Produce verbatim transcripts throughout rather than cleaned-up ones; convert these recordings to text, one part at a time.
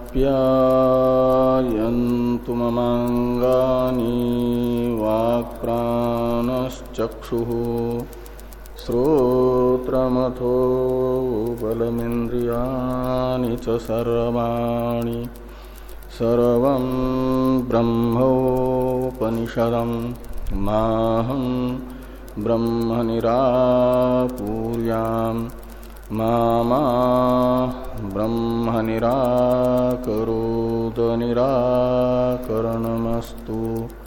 आप्यायन्तु ममाङ्गानि वाक्प्राणश्चक्षुः श्रोत्रमथो बलमिन्द्रियाणि च सर्वाणि सर्वं ब्रह्मोपनिषदं माहं ब्रह्म निराकुर्याम् मा मा ब्रह्म निराकरोद निराकरणमस्तु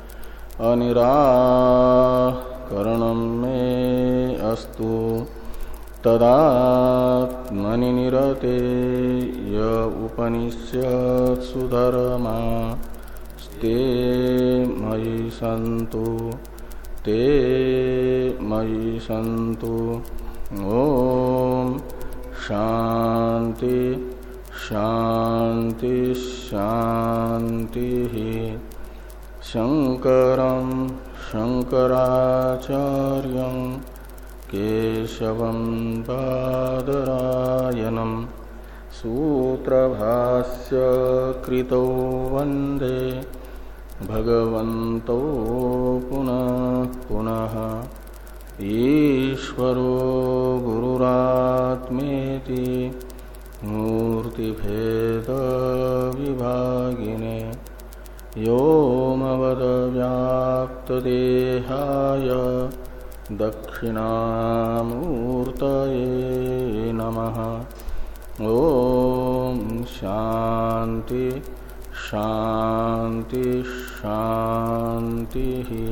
अनिराकरणं मे अस्तु तदात्मनि निरते य उपनिषत्सु धर्मास्ते मयि सन्तु ते मयि सन्तु। ओम शांति शांति शांति। शंकरं शंकराचार्यं केशवं बादरायणं सूत्रभाष्य कृतौ वन्दे भगवन्तौ पुनः पुनः। ईश्वरो गुरुरात्मेति मूर्तिभेद विभागिने व्योमवद्व्याप्तदेहाय दक्षिणामूर्तये नमः। ओम शांति शांति शांति।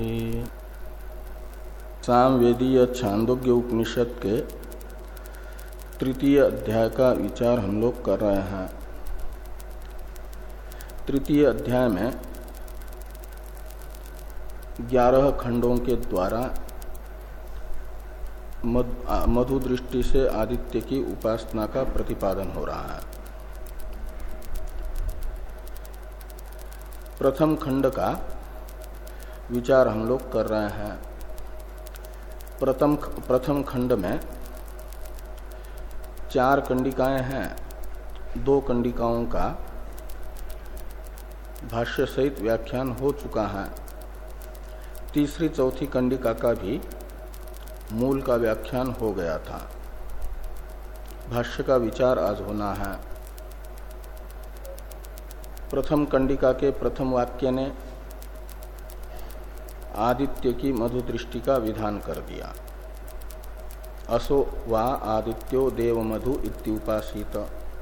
सामवेदीय छांदोग्य उपनिषद के तृतीय अध्याय का विचार हम लोग कर रहे हैं। तृतीय अध्याय में ग्यारह खंडों के द्वारा मधु दृष्टि से आदित्य की उपासना का प्रतिपादन हो रहा है। प्रथम खंड का विचार हम लोग कर रहे हैं। प्रथम प्रथम खंड में चार कंडिकाएं हैं। दो कंडिकाओं का भाष्य सहित व्याख्यान हो चुका है। तीसरी चौथी कंडिका का भी मूल का व्याख्यान हो गया था। भाष्य का विचार आज होना है। प्रथम कंडिका के प्रथम वाक्य ने आदित्य की मधु दृष्टि का विधान कर दिया। असो वा आदित्यो देव मधु इत्युपासित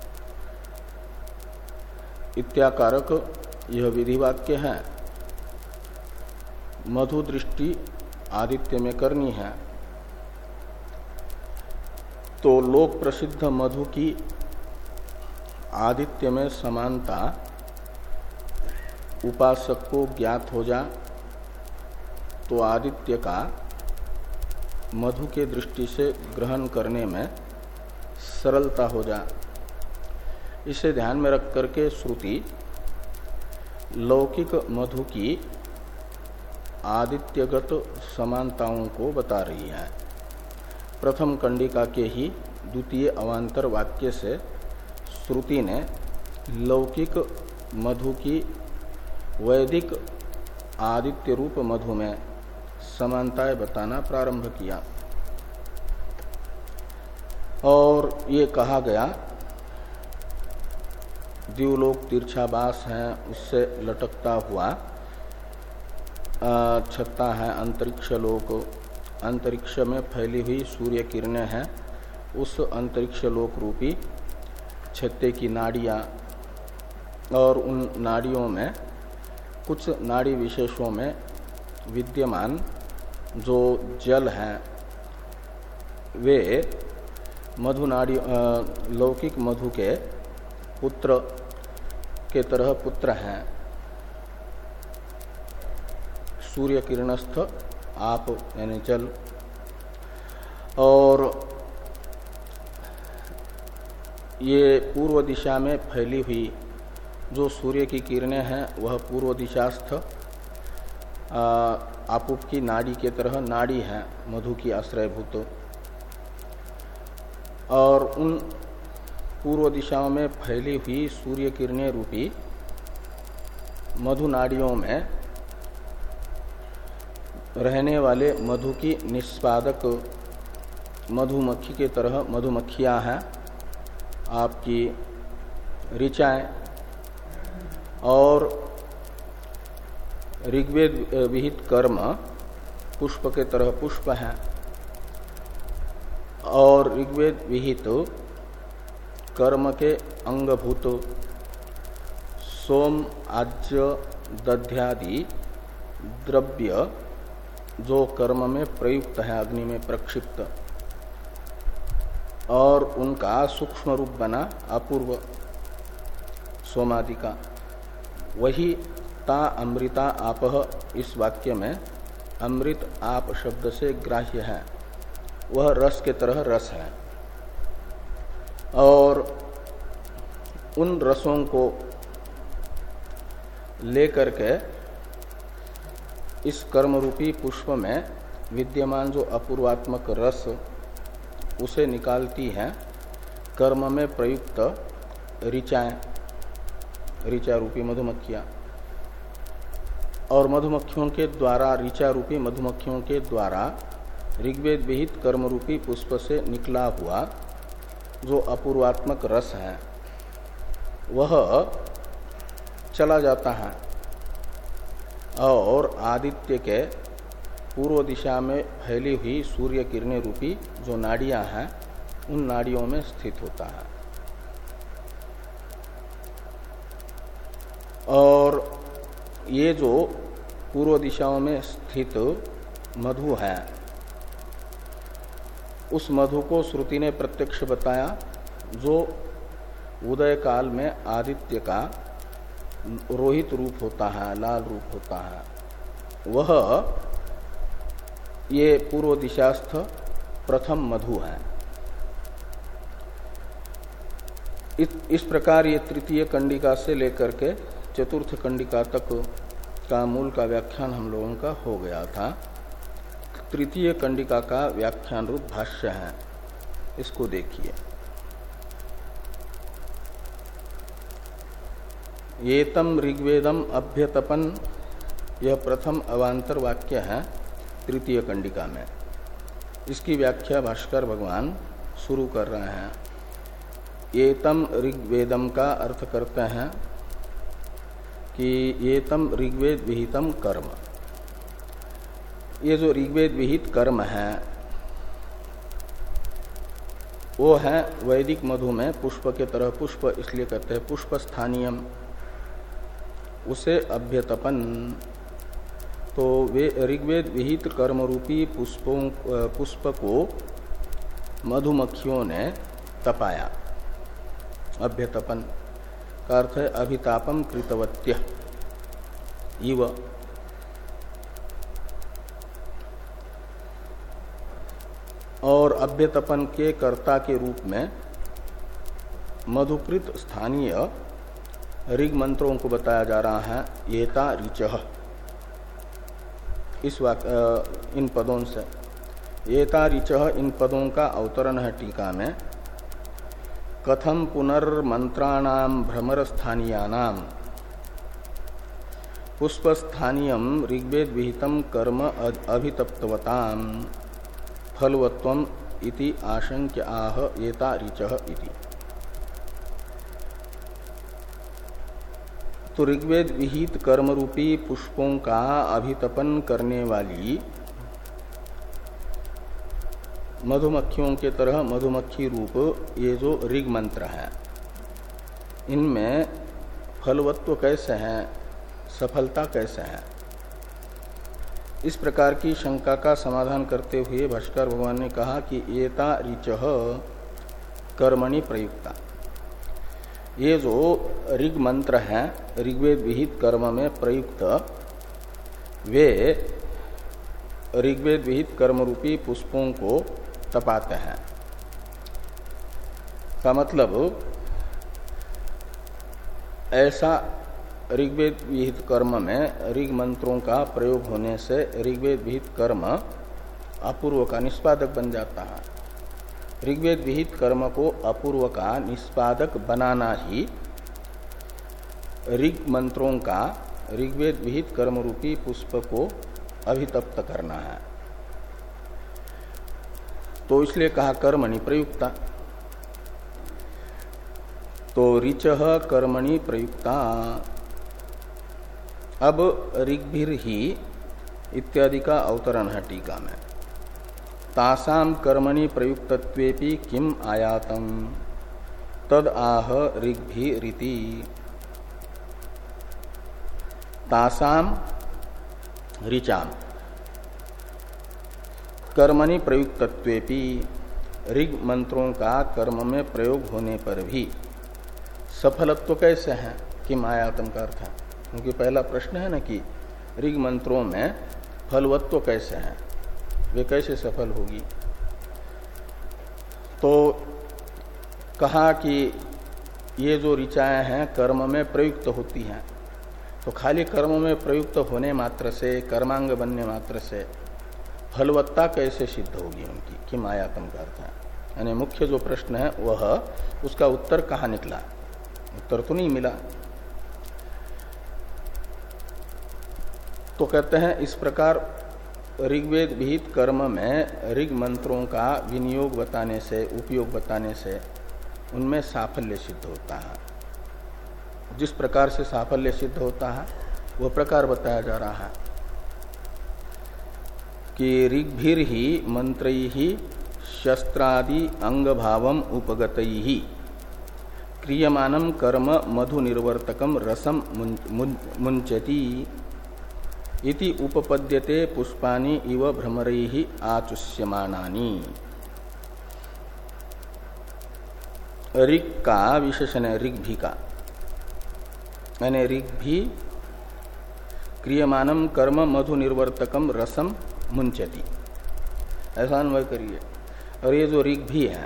इत्याकारक यह विधि वाक्य है। मधु दृष्टि आदित्य में करनी है तो लोक प्रसिद्ध मधु की आदित्य में समानता उपासक को ज्ञात हो जा तो आदित्य का मधु के दृष्टि से ग्रहण करने में सरलता हो जा। इसे ध्यान में रख करके श्रुति लौकिक मधु की आदित्यगत समानताओं को बता रही है। प्रथम कंडिका के ही द्वितीय अवान्तर वाक्य से श्रुति ने लौकिक मधु की वैदिक आदित्य रूप मधु में समानताएं बताना प्रारंभ किया और ये कहा गया द्युलोक तीर्थाभास है, उससे लटकता हुआ छत्ता है अंतरिक्ष लोक। अंतरिक्ष में फैली हुई सूर्य किरणें हैं। उस अंतरिक्ष लोक रूपी छत्ते की नाड़ियां और उन नाड़ियों में कुछ नाड़ी विशेषों में विद्यमान जो जल हैं वे मधु नाड़ी लौकिक मधु के पुत्र के तरह पुत्र हैं। सूर्य किरणस्थ आप यानी जल और ये पूर्व दिशा में फैली हुई जो सूर्य की किरणें हैं वह पूर्व दिशास्थ आपूप की नाड़ी के तरह नाड़ी है मधु की आश्रयभूत। और उन पूर्व दिशाओं में फैली हुई सूर्य किरणें रूपी मधु नाड़ियों में रहने वाले मधु की निष्पादक मधुमक्खी के तरह मधुमक्खियां हैं आपकी ऋचाएं, और ऋग्वेद विहित कर्म पुष्प के तरह पुष्प हैं, और ऋग्वेद विहित कर्म के अंगभूत सोम आज्य दध्यादि द्रव्य जो कर्म में प्रयुक्त है अग्नि में प्रक्षिप्त, और उनका सूक्ष्म रूप बना अपूर्व सोमादि का, वही ता अमृता आपह इस वाक्य में अमृत आप शब्द से ग्राह्य है, वह रस के तरह रस है। और उन रसों को लेकर के इस कर्म रूपी पुष्प में विद्यमान जो अपूर्वात्मक रस उसे निकालती हैं कर्म में प्रयुक्त ऋचाएं, ऋचा रूपी मधुमक्खियां, और मधुमक्खियों के द्वारा ऋचा रूपी मधुमक्खियों के द्वारा ऋग्वेद विहित कर्म रूपी पुष्प से निकला हुआ जो अपूर्वात्मक रस है वह चला जाता है, और आदित्य के पूर्व दिशा में फैली हुई सूर्य किरणें रूपी जो नाड़ियां हैं उन नाड़ियों में स्थित होता है। और ये जो पूर्व दिशाओं में स्थित मधु है उस मधु को श्रुति ने प्रत्यक्ष बताया, जो उदय काल में आदित्य का रोहित रूप होता है, लाल रूप होता है, वह ये पूर्व दिशास्थ प्रथम मधु है। इस, इस प्रकार ये तृतीय कंडिका से लेकर के चतुर्थ कंडिका तक का मूल का व्याख्यान हम लोगों का हो गया था। तृतीय कंडिका का व्याख्यान रूप भाष्य है, इसको देखिए। एतम ऋग्वेदम अभ्यतपन, यह प्रथम अवांतर वाक्य है तृतीय कंडिका में। इसकी व्याख्या भाष्कर भगवान शुरू कर रहे हैं। एतम ऋग्वेदम का अर्थ करते हैं कि एतम ऋग्वेद विहितम कर्म, ये जो ऋग्वेद विहित कर्म है वो है वैदिक मधु में पुष्प के तरह पुष्प, इसलिए कहते हैं पुष्प स्थानीयम, उसे अभ्यतपन। तो वे ऋग्वेद विहित कर्म रूपी पुष्पों पुष्प को मधुमक्खियों ने तपाया। अभ्यतपन का अर्थ है अभितापम कृतवत्य इव। और अभ्यतपन के कर्ता के रूप में मधुकृत स्थानीय ऋग मंत्रों को बताया जा रहा है। एता ऋचः, इस वाक इन पदों से एता ऋचः इन पदों का अवतरण है टीका में। कथम पुनर्मंत्राणाम भ्रमर स्थानीयानाम पुष्पस्थानीयम ऋग्वेद विहितम कर्म अभितप्तवताम फलवत्वम इति आशंक्य आह एता ऋचः इति। तो ऋग्वेद विहित कर्म रूपी पुष्पों का अभितपन करने वाली मधुमक्खियों के तरह मधुमक्खी रूप ये जो ऋग मंत्र है, इनमें फलवत्व कैसे है, सफलता कैसे है, इस प्रकार की शंका का समाधान करते हुए भाष्कर भगवान ने कहा कि एता ऋचः कर्मणि प्रयुक्ता, ये जो ऋग मंत्र हैं ऋग्वेद विहित कर्म में प्रयुक्त, वे ऋग्वेद विहित कर्म रूपी पुष्पों को तपाते हैं। का मतलब ऐसा ऋग्वेद विहित कर्म में ऋग मंत्रों का प्रयोग होने से ऋग्वेद विहित कर्म अपूर्व का निष्पादक बन जाता है। ऋग्वेद विहित कर्म को अपूर्व का निष्पादक बनाना ही ऋग मंत्रों का ऋग्वेद विहित कर्म रूपी पुष्प को अभितप्त करना है। तो इसलिए कहा कर्मणि प्रयुक्ता। तो ऋचः कर्मणि प्रयुक्ता। अब ऋग्भिर ही इत्यादि का अवतरण है टीका में। तासाम कर्मणि प्रयुक्तत्वेपि किम आयातम तद आह ऋग्भिरिति। तासाम ऋचाम कर्मणि प्रयुक्तत्वेपि ऋग मंत्रों का कर्म में प्रयोग होने पर भी सफलत्व कैसे है? किम आयातम का अर्थ है, क्योंकि पहला प्रश्न है ना कि ऋग मंत्रों में फलवत्व कैसे है, वे कैसे सफल होगी। तो कहा कि ये जो ऋचाएं हैं कर्म में प्रयुक्त होती हैं, तो खाली कर्म में प्रयुक्त होने मात्र से, कर्मांग बनने मात्र से फलवत्ता कैसे सिद्ध होगी उनकी? किम आयातम का अर्थ है, यानी मुख्य जो प्रश्न है वह उसका उत्तर कहाँ निकला? उत्तर तो नहीं मिला। तो कहते हैं इस प्रकार ऋग्वेद विहित कर्म में ऋग मंत्रों का विनियोग बताने से, उपयोग बताने से उनमें साफल्य सिद्ध होता है। जिस प्रकार से साफल्य सिद्ध होता है वह प्रकार बताया जा रहा है कि ऋग्भिर ही मंत्रैहि शस्त्रादि अंग भावम उपगतैहि क्रियमानम कर्म मधु निर्वर्तकम रसम मुंचति इति उपपद्यते पुष्पानि इव भ्रमरैहि आचुष्यमानानि। ऋग का विशेषण है ऋग्भि का, यानी ऋग्भि क्रियमानम कर्म मधु निर्वर्तकम रसम मुंचति, ऐसा अन्वय करिए। और ये जो ऋग्भि है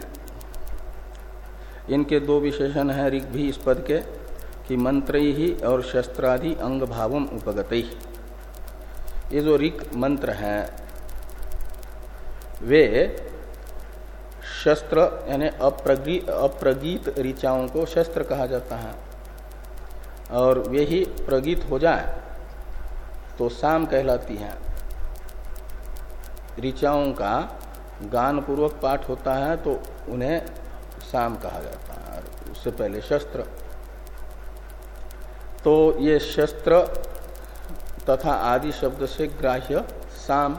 इनके दो विशेषण है ऋग्भि इस पद के कि मंत्रैहि और शस्त्रादि अंग भावम उपगतैहि। ये जो ऋग मंत्र हैं वे शस्त्र यानी अप्रगीत अप्रगीत ऋचाओं को शस्त्र कहा जाता है, और वे ही प्रगीत हो जाए तो साम कहलाती हैं। ऋचाओं का गान पूर्वक पाठ होता है तो उन्हें साम कहा जाता है, और उससे पहले शस्त्र। तो ये शस्त्र तथा आदि शब्द से ग्राह्य साम,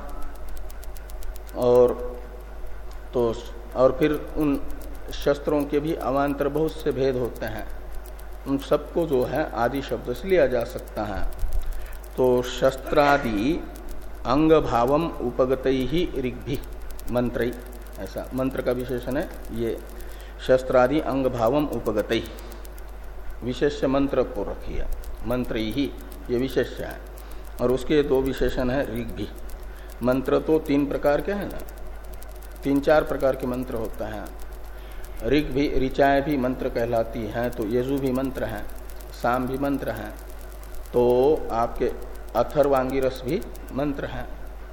और तो और फिर उन शस्त्रों के भी अवान्तर बहुत से भेद होते हैं, उन सबको जो है आदि शब्द से लिया जा सकता है। तो शस्त्रादि अंग भावम उपगतई ही ऋग्भि मंत्रई, ऐसा मंत्र का विशेषण है ये। शस्त्रादि अंग भावम उपगतई विशेष्य मंत्र को रखिए, मंत्रई ही ये विशेष्य है, और उसके दो विशेषण है ऋग्भि। मंत्र तो तीन प्रकार के हैं ना, तीन चार प्रकार के मंत्र होता है। ऋग भी, ऋचाएं भी मंत्र कहलाती हैं, तो यजु भी मंत्र हैं, साम भी मंत्र हैं, तो आपके अथर्वांगिरस भी मंत्र हैं।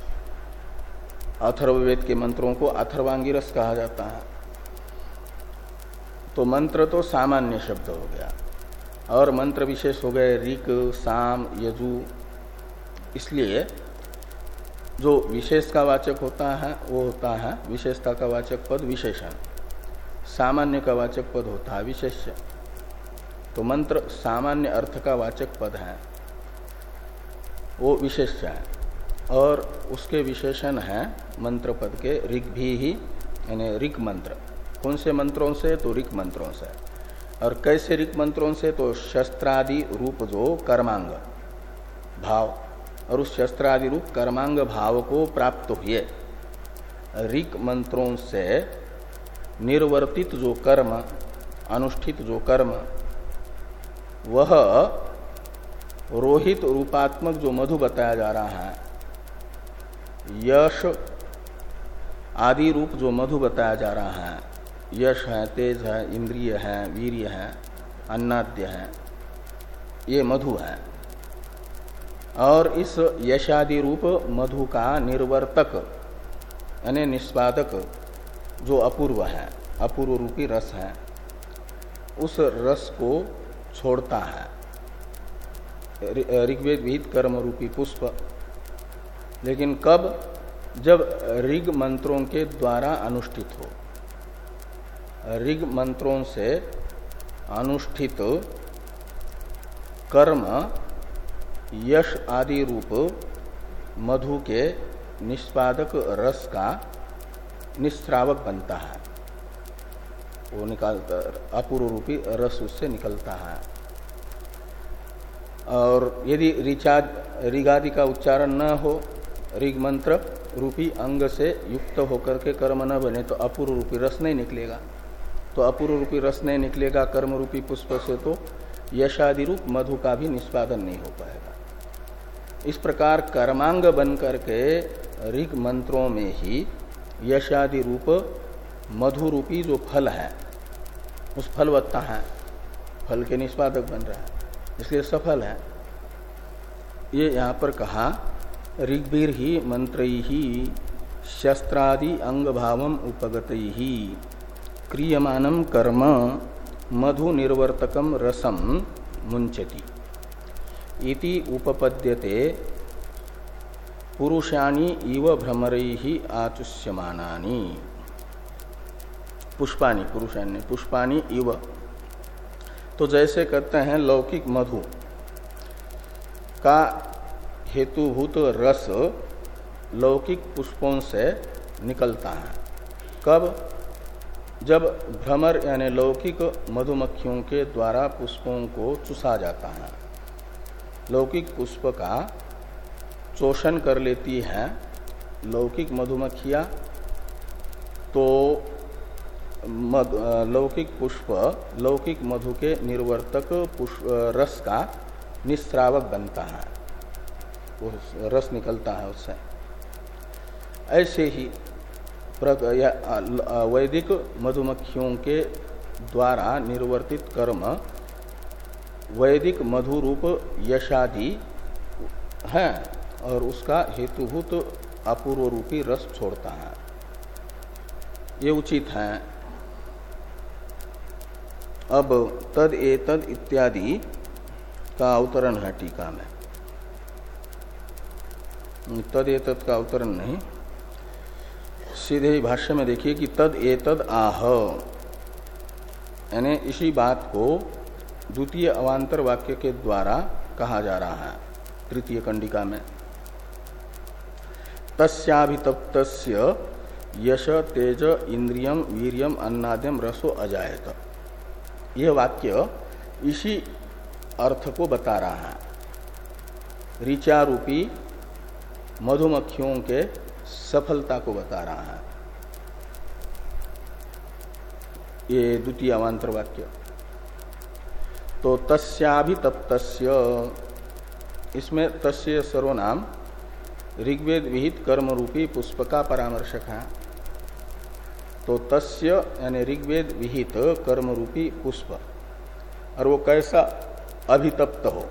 अथर्ववेद के मंत्रों को अथर्वांगिरस कहा जाता है। तो मंत्र तो सामान्य शब्द हो गया, और मंत्र विशेष हो गए ऋक, साम, यजु। इसलिए जो विशेष का वाचक होता है वो होता है विशेषता का वाचक पद विशेषण, सामान्य का वाचक पद होता है विशेष्य। तो मंत्र सामान्य अर्थ का वाचक पद है, वो विशेष्य है, और उसके विशेषण है मंत्र पद के ऋग भी ही, यानी ऋग मंत्र। कौन से मंत्रों से? तो ऋग मंत्रों से। और कैसे ऋग मंत्रों से? तो शस्त्रादि रूप जो कर्मांग भाव, और उस शस्त्रादि रूप कर्मांग भाव को प्राप्त हुए ऋग मंत्रों से निर्वर्तित जो कर्म, अनुष्ठित जो कर्म, वह रोहित रूपात्मक जो मधु बताया जा रहा है, यश आदि रूप जो मधु बताया जा रहा है, यश है, तेज है, इंद्रिय है, वीर्य है, अन्नाद्य है, ये मधु है। और इस यशादि रूप मधु का निर्वर्तक यानी निष्पादक जो अपूर्व है, अपूर्व रूपी रस है, उस रस को छोड़ता है ऋग्वेद विहित कर्म रूपी पुष्प। लेकिन कब? जब ऋग मंत्रों के द्वारा अनुष्ठित हो। ऋग मंत्रों से अनुष्ठित कर्म यश आदि रूप मधु के निष्पादक रस का निस्रावक बनता है, वो निकालता, अपूर्व रूपी रस उससे निकलता है। और यदि ऋचा ऋगादि का उच्चारण न हो, ऋग मंत्र रूपी अंग से युक्त होकर के कर्म न बने तो अपूर्व रूपी रस नहीं निकलेगा। तो अपूर्व रूपी रस नहीं निकलेगा कर्म रूपी पुष्प से, तो यशादि रूप मधु का भी निष्पादन नहीं हो पाएगा। इस प्रकार कर्मांग बन करके ऋग मंत्रों में ही यशादि रूप मधु रूपी जो फल है, उस फलवत्ता है, फल के निष्पादक बन रहा है, इसलिए सफल है। ये यहाँ पर कहा ऋग्भिर ही मंत्रैः शस्त्रादि अंग भावम उपगतैः क्रियमानं कर्म मधु निर्वर्तकम रसम मुंचति इति उपपद्यते पुरुषाणि इव भ्रमरैः आचुष्यमानानि। पुष्पाणि, पुरुषाणि पुष्पाणि इव, तो जैसे कहते हैं लौकिक मधु का हेतुभूत रस लौकिक पुष्पों से निकलता है। कब? जब भ्रमर यानी लौकिक मधुमक्खियों के द्वारा पुष्पों को चूसा जाता है। लौकिक पुष्प का शोषण कर लेती है लौकिक मधुमक्खियां, तो मध, लौकिक पुष्प लौकिक मधु के निर्वर्तक पुष्प रस का निस्रावक बनता है, वो रस निकलता है उससे। ऐसे ही वैदिक मधुमक्खियों के द्वारा निर्वर्तित कर्म वैदिक मधु रूप यशादि है और उसका हेतुभूत अपूर्व रूपी रस छोड़ता है, ये उचित है। अब तद एतद इत्यादि का अवतरण है टीका में। तद एतद का अवतरण नहीं, सीधे ही भाष्य में देखिए कि तद एतद आह, यानी इसी बात को द्वितीय अवांतर वाक्य के द्वारा कहा जा रहा है तृतीय कंडिका में। तस्याभितप्तस्य यश तेज इंद्रियम वीर्यम अन्नाद्यम रसो अजायत, यह वाक्य इसी अर्थ को बता रहा है। ऋचा रूपी मधुमक्खियों के सफलता को बता रहा है ये द्वितीय अवांतर वाक्य। तो तस्याभितप्तस्य, इसमें तस्य सर्वनाम ऋग्वेद विहित कर्म रूपी पुष्प का परामर्शक है। तो तस्य यानी ऋग्वेद विहित कर्म रूपी पुष्प, और वो कैसा? अभितप्त हो।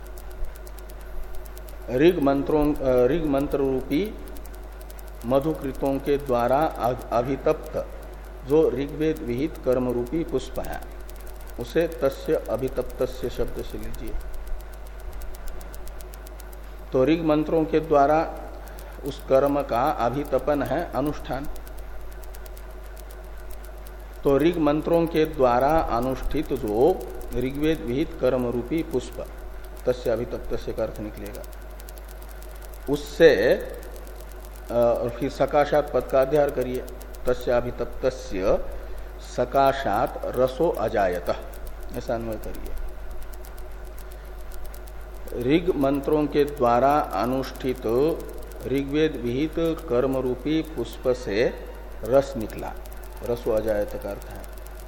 ऋग मंत्रों ऋग मंत्र रूपी मधुकृतों के द्वारा अभितप्त जो ऋग्वेद विहित कर्म रूपी पुष्प है, उसे तस्य अभितप्तस्य शब्द से लीजिए। तो ऋग मंत्रों के द्वारा उस कर्म का अभितपन है अनुष्ठान। तो ऋग मंत्रों के द्वारा अनुष्ठित जो ऋग्वेद विहित कर्म रूपी पुष्प, तस्य अभितप्तस्य का अर्थ निकलेगा, उससे और फिर सकाशात पद का अध्यार करिए। तस्याभितप्तस्य सकाशात रसो अजायत, ऐसा अन्वय करिए। ऋग मंत्रों के द्वारा अनुष्ठित ऋग्वेद विहित कर्म रूपी पुष्प से रस निकला, रसो अजायत का अर्थ है।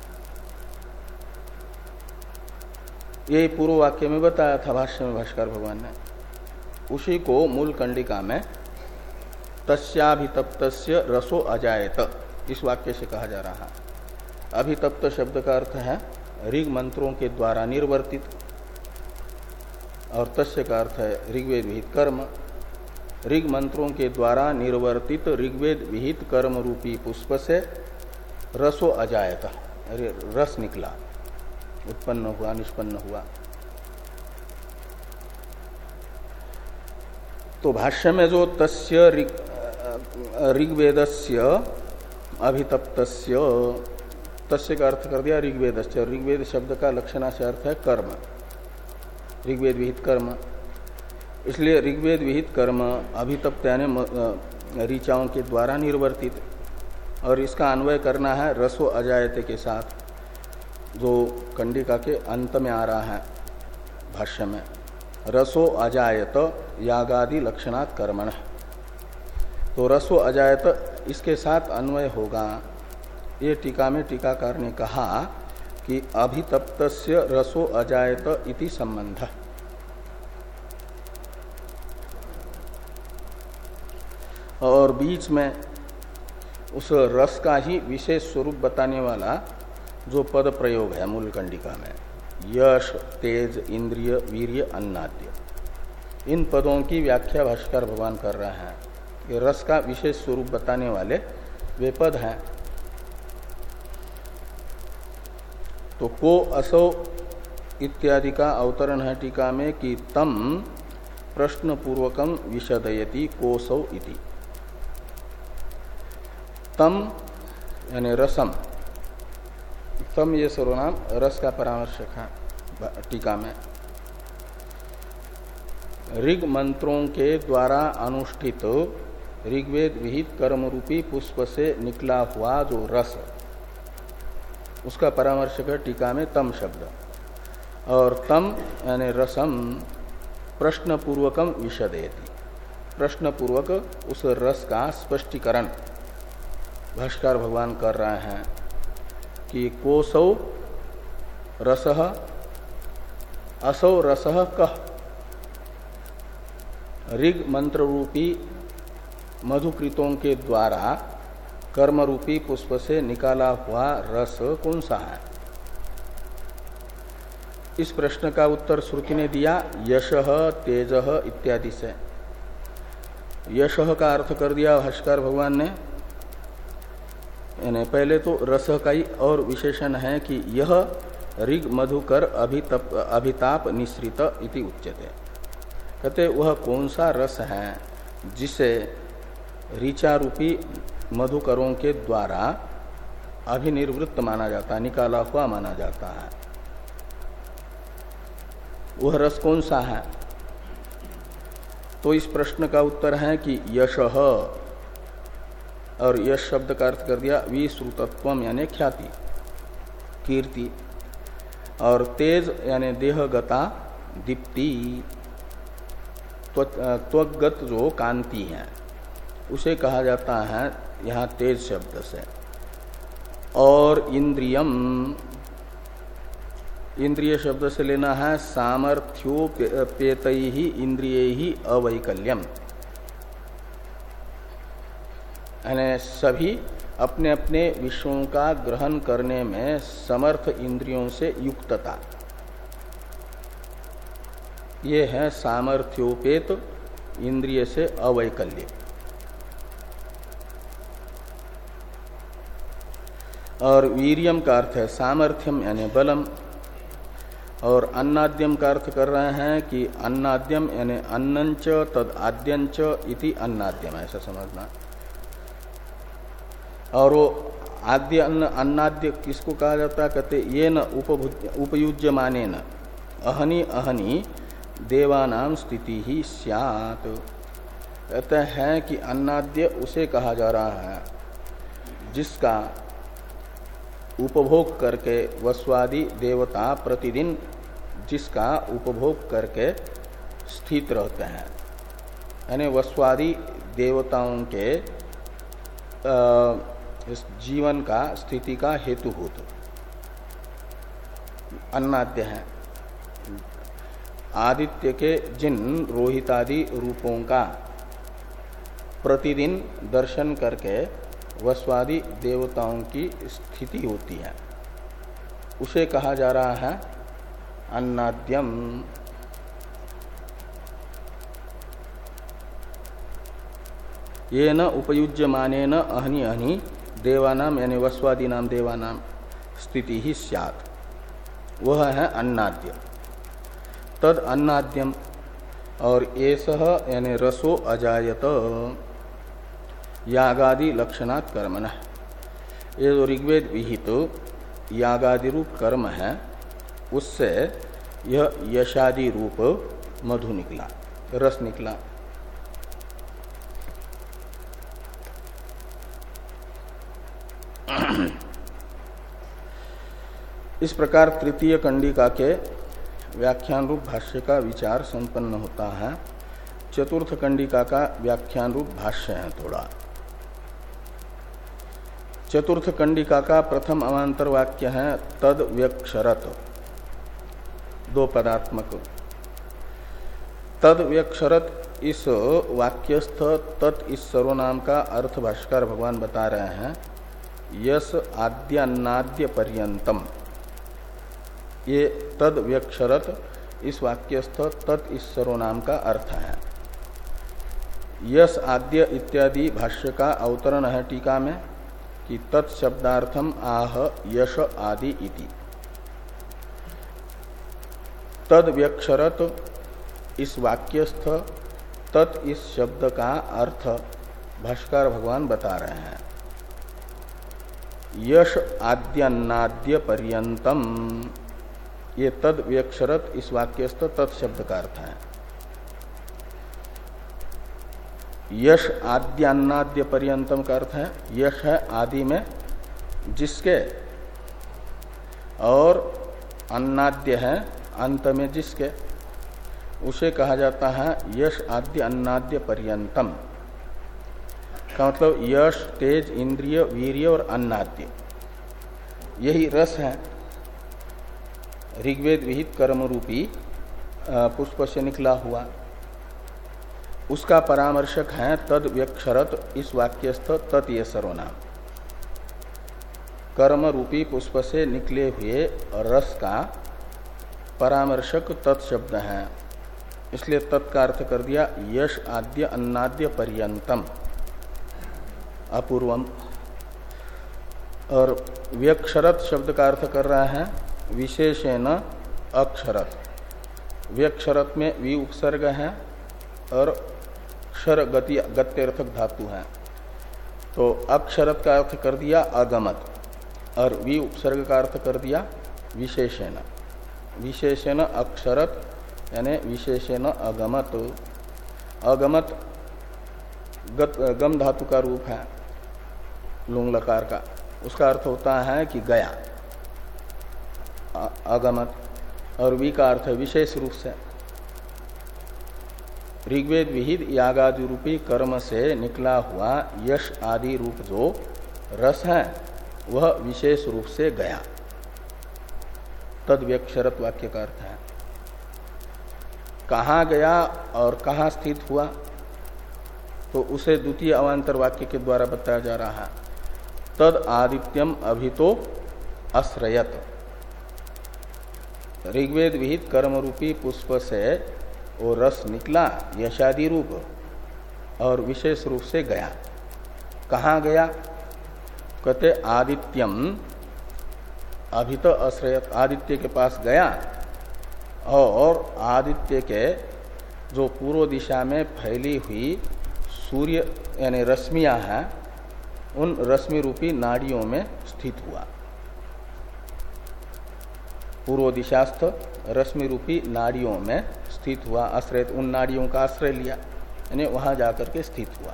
ये पूर्व वाक्य में बताया था भाष्य में भाष्कर भगवान ने, उसी को मूल कंडिका में तस्याभितप्तस्य रसो अजायत इस वाक्य से कहा जा रहा है। अभितप्त शब्द का अर्थ है ऋग मंत्रों के द्वारा निर्वर्तित, और तस्य का अर्थ है ऋग्वेद विहित कर्म। ऋग मंत्रों के द्वारा निर्वर्तित ऋग्वेद विहित कर्म रूपी पुष्प से रसो अजायत, अरे रस निकला, उत्पन्न हुआ, निष्पन्न हुआ। तो भाष्य में जो तस्य ऋग, ऋग्वेदस्य अभितप्तस्य, तस्य का अर्थ कर दिया ऋग्वेदस्य। ऋग्वेद शब्द का लक्षणा से अर्थ है कर्म, ऋग्वेद विहित कर्म। इसलिए ऋग्वेद विहित कर्म अभितप्त यानी ऋचाओं के द्वारा निर्वर्तित, और इसका अन्वय करना है रसो अजायते के साथ, जो कंडिका के अंत में आ रहा है भाष्य में। रसो अजायत यागादि लक्षणात् कर्मण, तो रसो अजायत इसके साथ अन्वय होगा। ये टीका में टीकाकार ने कहा कि अभितप्तस्य रसो अजायत इति संबंध, और बीच में उस रस का ही विशेष स्वरूप बताने वाला जो पद प्रयोग है मूल कंडिका में, यश, तेज, इंद्रिय, वीर्य, अन्नाद्य, इन पदों की व्याख्या भाष्कर भगवान कर रहे हैं। ये रस का विशेष स्वरूप बताने वाले वे पद हैं। तो को असौ इत्यादि का अवतरण है टीका में कि तम प्रश्न पूर्वकम विशदयति कोसौ इति। तम यानी रसम, तम ये सर्वनाम रस का परामर्शक है टीका में। ऋग मंत्रों के द्वारा अनुष्ठित ऋग्वेद विहित कर्म रूपी पुष्प से निकला हुआ जो रस, उसका परामर्शक है टीका में तम शब्द। और तम यानी रसम प्रश्न पूर्वकम विशदेति, प्रश्न पूर्वक उस रस का स्पष्टीकरण भाष्कर भगवान कर रहे हैं कि कोसौ रसः असौ रसः कः। ऋग मंत्र रूपी मधुकृतों के द्वारा कर्म रूपी पुष्प से निकाला हुआ रस कौन सा है? इस प्रश्न का उत्तर श्रुति ने दिया यशः तेजः इत्यादि से। यशः का अर्थ कर दिया भाष्कर भगवान ने, यानी पहले तो रस का ही और विशेषण है कि यह ऋग मधुकर अभितप अभिताप निश्रित इति उच्यते। कहते वह कौन सा रस है जिसे ऋचा रूपी मधुकरों के द्वारा अभिनिर्वृत्त माना जाता है, निकाला हुआ माना जाता है। वह रस कौन सा है? तो इस प्रश्न का उत्तर है कि यशः, और यश शब्द का अर्थ कर दिया विश्रुतत्वम यानी ख्याति, कीर्ति, और तेज यानी देहगता दीप्ति, त्वगत जो कांति है उसे कहा जाता है यहाँ तेज शब्द से। और इंद्रियम, इंद्रिय शब्द से लेना है सामर्थ्योपेतैः इंद्रियैः अवैकल्यम, यानी सभी अपने अपने विषयों का ग्रहण करने में समर्थ इंद्रियों से युक्तता, ये है सामर्थ्योपेत इंद्रिय से अवैकल्य। और वीर्यम का अर्थ है सामर्थ्यम यानी बलम, और अन्नाद्यम का अर्थ कर रहे हैं कि अन्नाद्यम यानी अन्नंच तद आद्यंच इति अन्नाद्यम, ऐसा समझना। और वो आद्य अन्न अन्नाद्य किसको कहा जाता है? कहते ये न उपयुज्य माने न अहनि अहनि देवानाम स्थिति ही स्यात्। कहते हैं कि अन्नाद्य उसे कहा जा रहा है जिसका उपभोग करके वस्वादि देवता प्रतिदिन जिसका उपभोग करके स्थित रहते हैं, यानी वस्वादि देवताओं के इस जीवन का स्थिति का हेतुभूत अन्नाद्य है। आदित्य के जिन रोहितादि रूपों का प्रतिदिन दर्शन करके वस्वादि देवताओं की स्थिति होती है, उसे कहा जा रहा है अन्नाद्यम। ये न उपयुज्य माने न अहनि अहनि देवानाम यानी वस्वादी नाम देवानाम स्थिति ही स्यात्, वह है अन्नाद्य। तद अन्नाद्यम और एसह यानी रसो अजायत यागादि लक्षणात् कर्मणः, ये जो ऋग्वेद विहित तो यागादि रूप कर्म है उससे यह यशादि रूप मधु निकला, रस निकला। इस प्रकार तृतीय कंडिका के व्याख्यान रूप भाष्य का विचार संपन्न होता है। चतुर्थ कंडिका का व्याख्यान रूप भाष्य है थोड़ा। चतुर्थ कंडिका का प्रथम अवान्तर वाक्य है तद व्यक्षरत, दो पदात्मक। तद व्यक्षरत इस वाक्यस्थ तत् इस सर्वनाम का अर्थ भाष्यकार भगवान बता रहे हैं यस आद्यान्नाद्य पर्यंतम। ये तद व्यक्षरत इस वाक्यस्थ तत् इस सर्वनाम का अर्थ है। यस आद्य इत्यादि भाष्य का अवतरण है टीका में कि तत्शब्दार्थम आह यश आदि इति। तद व्यक्षरत इस वाक्यस्थ तत् इस शब्द का अर्थ भाष्यकार भगवान बता रहे हैं यश आद्यन्नाद्य पर्यंतम। ये तद व्यक्षरत इस वाक्यस्थ तत्शब्द का अर्थ है। यश आद्यान्नाद्य पर्यंतम का अर्थ है यश है आदि में जिसके, और अन्नाद्य है अंत में जिसके, उसे कहा जाता है यश आद्य अन्नाद्य पर्यंतम। का मतलब यश, तेज, इंद्रिय, वीर्य और अन्नाद्य यही रस है। ऋग्वेद विहित कर्म रूपी पुष्प से निकला हुआ, उसका परामर्शक है तद व्यक्षरत इस वाक्यस्थ तत् ये सर्वनाम। कर्म रूपी पुष्प से निकले हुए रस का परामर्शक तत्शब्द है, इसलिए तत् का अर्थ कर दिया यश आद्य अन्नाद्य पर्यंतम अपूर्वम। और व्यक्षरत शब्द का अर्थ कर रहा है विशेषेण अक्षरत। व्यक्षरत में वी उपसर्ग है और क्षर गति गत्यर्थक धातु है, तो अक्षरत का अर्थ कर दिया अगमत और वी उपसर्ग का अर्थ कर दिया विशेषेण। विशेषेण अक्षरत यानी विशेषेण अगमत। अगमत गत, गम धातु का रूप है लुंग लकार का, उसका अर्थ होता है कि गया अगमत, और वी का अर्थ है विशेष रूप से। ऋग्वेद विहित यागादि रूपी कर्म से निकला हुआ यश आदि रूप जो रस है वह विशेष रूप से गया, तद व्यक्षरत वाक्य का अर्थ है। कहाँ गया और कहाँ स्थित हुआ तो उसे द्वितीय अवान्तर वाक्य के द्वारा बताया जा रहा है। तद आदित्यम अभितो आश्रयत। ऋग्वेद विहित कर्म रूपी पुष्प से वो रस निकला यशादि रूप और विशेष रूप से गया। कहाँ गया कहते आदित्यम अभित आश्रयत, आदित्य के पास गया और आदित्य के जो पूर्व दिशा में फैली हुई सूर्य यानी रश्मियां हैं उन रश्मि रूपी नाड़ियों में स्थित हुआ। पूर्व दिशास्थ रश्मि रूपी नाड़ियों में स्थित हुआ, आश्रय उन नाड़ियों का आश्रय लिया यानी वहां जाकर के स्थित हुआ।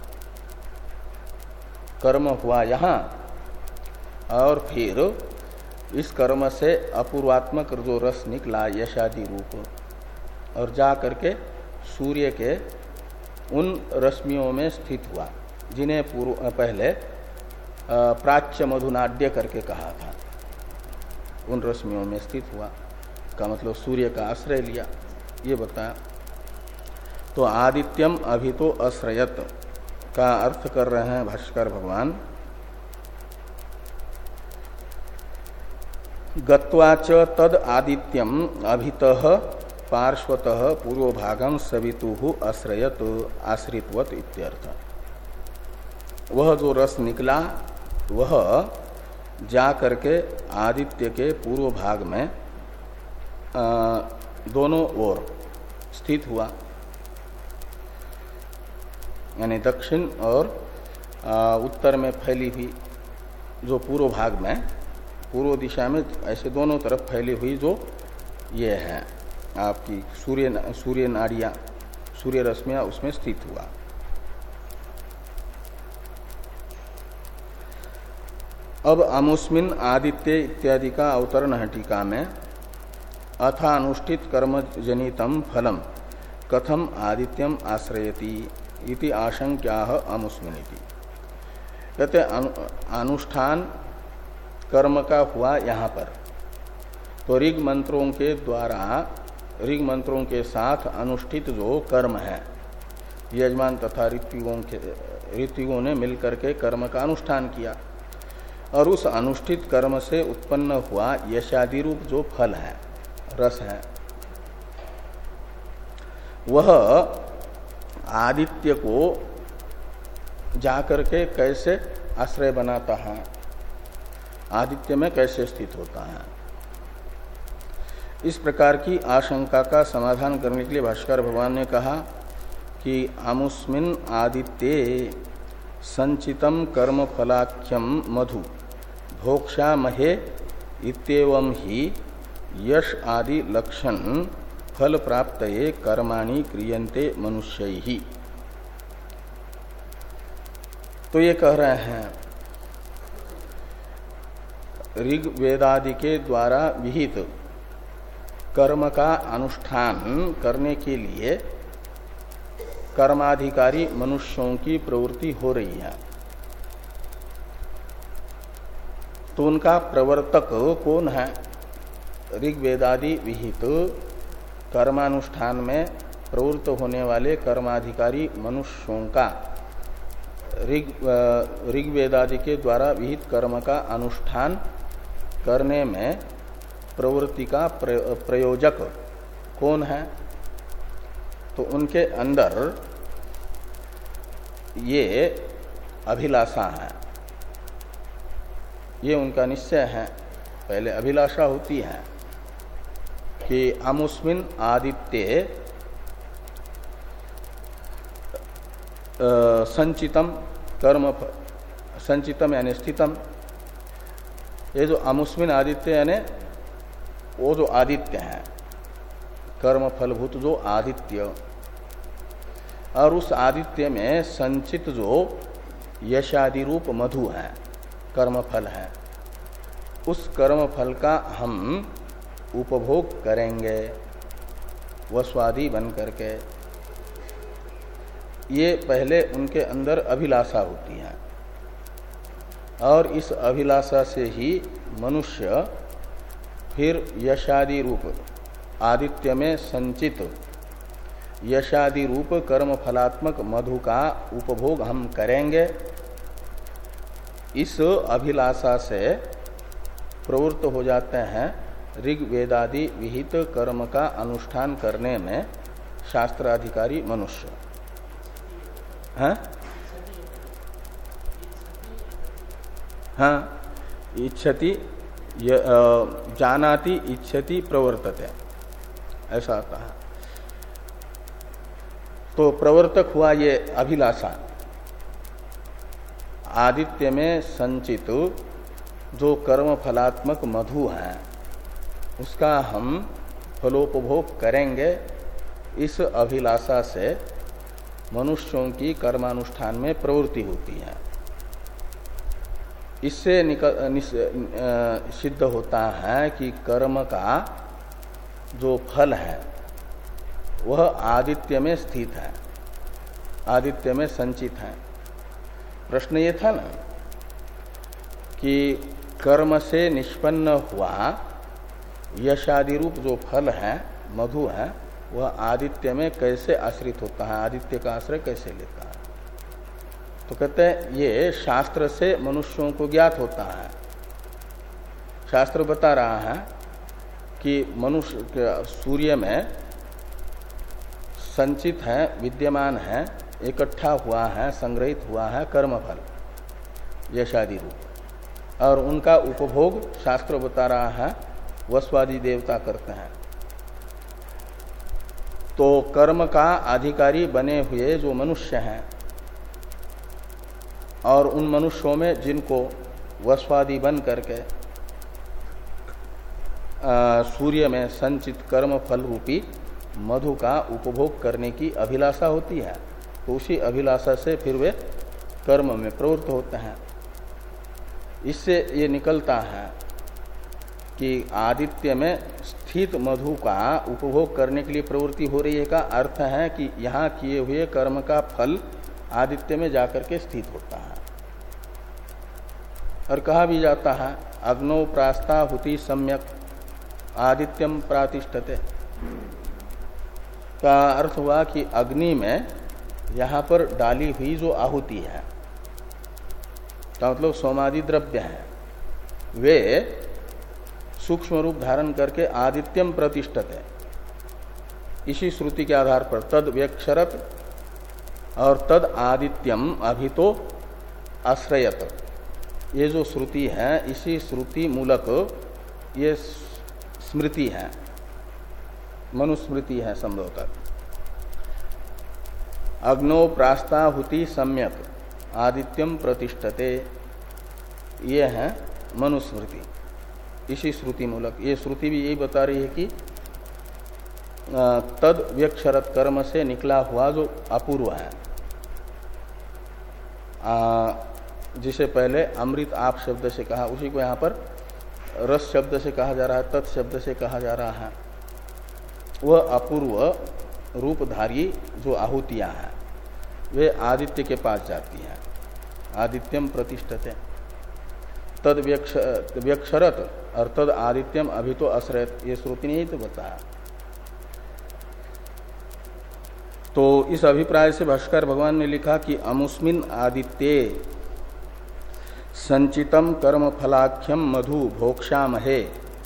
कर्म हुआ यहाँ और फिर इस कर्म से अपूर्वात्मक जो रस निकला यशादि रूप और जा करके सूर्य के उन रश्मियों में स्थित हुआ जिन्हें पूर्व पहले प्राच्य मधुनाड्य करके कहा था। उन रश्मियों में स्थित हुआ का मतलब सूर्य का आश्रय लिया, ये बताया। तो आदित्यम अभितो आश्रयत का अर्थ कर रहे हैं भाष्यकार भगवान गत्वाच तद आदित्यम अभितः पार्श्वतः पूर्वभागम सवितुः आश्रयत आश्रितवत इत्यर्थ। वह जो रस निकला वह जा करके आदित्य के पूर्व भाग में आ, दोनों ओर स्थित हुआ, यानी दक्षिण और आ, उत्तर में फैली हुई जो पूर्व भाग में, पूर्व दिशा में ऐसे दोनों तरफ फैली हुई जो ये है आपकी सूर्य सूर्य नाड़ियाँ, सूर्य रश्मियाँ उसमें स्थित हुआ। अब अमुस्मिन आदित्य इत्यादि का अवतरण है टीका में। अथा अनुष्ठित कर्म जनितम फलम कथम आदित्यम आश्रयति इति आशंक्या अमुस्मिनिति। कहते अनुष्ठान कर्म का हुआ यहाँ पर, तो ऋग मंत्रों के द्वारा, ऋग मंत्रों के साथ अनुष्ठित जो कर्म है, यजमान तथा ऋत्विकों के ऋत्विकों ने मिलकर के कर्म का अनुष्ठान किया, और उस अनुष्ठित कर्म से उत्पन्न हुआ यशादि रूप जो फल है, रस है, वह आदित्य को जाकर के कैसे आश्रय बनाता है, आदित्य में कैसे स्थित होता है। इस प्रकार की आशंका का समाधान करने के लिए भाष्कर भगवान ने कहा कि अमुस्मिन आदित्ये संचितम कर्म फलाख्यम मधु भोक्षा महे इत्येवं ही यश आदि लक्षण फल प्राप्तये कर्माणि क्रियन्ते मनुष्यैहि। तो ये कह रहे हैं ऋग वेदादि के द्वारा विहित कर्म का अनुष्ठान करने के लिए कर्माधिकारी मनुष्यों की प्रवृत्ति हो रही है, तो उनका प्रवर्तक कौन है? ऋग वेदादि विहित कर्मानुष्ठान में प्रवृत्त होने वाले कर्माधिकारी मनुष्यों का ऋग ऋग वेदादि के द्वारा विहित कर्म का अनुष्ठान करने में प्रवृत्ति का प्रयोजक कौन है? तो उनके अंदर ये अभिलाषा है, ये उनका निश्चय है। पहले अभिलाषा होती है कि अमुस्मिन आदित्य संचितम कर्म, संचितम यानी स्थितम, ये जो अमुस्मिन आदित्य यानी वो जो आदित्य है, कर्म फलभूत जो आदित्य, और उस आदित्य में संचित जो यशादि रूप मधु है, कर्म फल है, उस कर्म फल का हम उपभोग करेंगे वस्वादी बन करके। ये पहले उनके अंदर अभिलाषा होती है, और इस अभिलाषा से ही मनुष्य फिर यशादि रूप आदित्य में संचित यशादि रूप कर्म फलात्मक मधु का उपभोग हम करेंगे। इस अभिलाषा से प्रवृत्त हो जाते हैं ऋग वेदादि विहित कर्म का अनुष्ठान करने में शास्त्राधिकारी मनुष्य। हाँ हाँ, इच्छति जानाति इच्छति प्रवर्तते, ऐसा आता है। तो प्रवर्तक हुआ ये अभिलाषा, आदित्य में संचित जो कर्म फलात्मक मधु है उसका हम फलोपभोग करेंगे। इस अभिलाषा से मनुष्यों की कर्मानुष्ठान में प्रवृत्ति होती है। इससे सिद्ध होता है कि कर्म का जो फल है वह आदित्य में स्थित है, आदित्य में संचित है। प्रश्न ये था ना कि कर्म से निष्पन्न हुआ यशादि रूप जो फल है, मधु है, वह आदित्य में कैसे आश्रित होता है, आदित्य का आश्रय कैसे लेता है। तो कहते हैं ये शास्त्र से मनुष्यों को ज्ञात होता है। शास्त्र बता रहा है कि मनुष्य सूर्य में संचित है, विद्यमान है, इकट्ठा हुआ है, संग्रहित हुआ है कर्मफल यशादि रूप। और उनका उपभोग शास्त्र बता रहा है वस्वादी देवता करते हैं। तो कर्म का अधिकारी बने हुए जो मनुष्य हैं और उन मनुष्यों में जिनको वस्वादी बन करके सूर्य में संचित कर्म फल रूपी मधु का उपभोग करने की अभिलाषा होती है, तो उसी अभिलाषा से फिर वे कर्म में प्रवृत्त होते हैं। इससे ये निकलता है कि आदित्य में स्थित मधु का उपभोग करने के लिए प्रवृत्ति हो रही है का अर्थ है कि यहाँ किए हुए कर्म का फल आदित्य में जाकर के स्थित होता है। और कहा भी जाता है अग्नौ प्रास्ताहुति सम्यक आदित्यम प्रातिष्ठते, का अर्थ हुआ कि अग्नि में यहाँ पर डाली हुई जो आहुति है, का मतलब सोमादि द्रव्य है, वे सूक्ष्म रूप धारण करके आदित्यम प्रतिष्ठते। इसी श्रुति के आधार पर तद व्यक्षरत और तद आदित्यम अभितो आश्रयत, ये जो श्रुति है इसी श्रुति मूलक ये स्मृति है, मनुस्मृति है संभवतः। अग्नो प्रास्ताहुति सम्यक आदित्यम प्रतिष्ठते, ये है मनुस्मृति, इसी श्रुति मूलक। ये श्रुति भी यही बता रही है कि तद व्यक्षरत कर्म से निकला हुआ जो अपूर्व है, आ, जिसे पहले अमृत आप शब्द से कहा, उसी को यहाँ पर रस शब्द से कहा जा रहा है, तत् शब्द से कहा जा रहा है। वह अपूर्व रूपधारी जो आहुतियां हैं वे आदित्य के पास जाती हैं, आदित्यम प्रतिष्ठते। तद व्यक्षरत और तद आदित्यम अभितो आश्रयत, ये श्रुति ने ही तो बताया। तो इस अभिप्राय से भाष्कर भगवान ने लिखा कि अमुस्मिन आदित्ये संचितम कर्म फलाख्यम मधु भोक्ष्यामहे,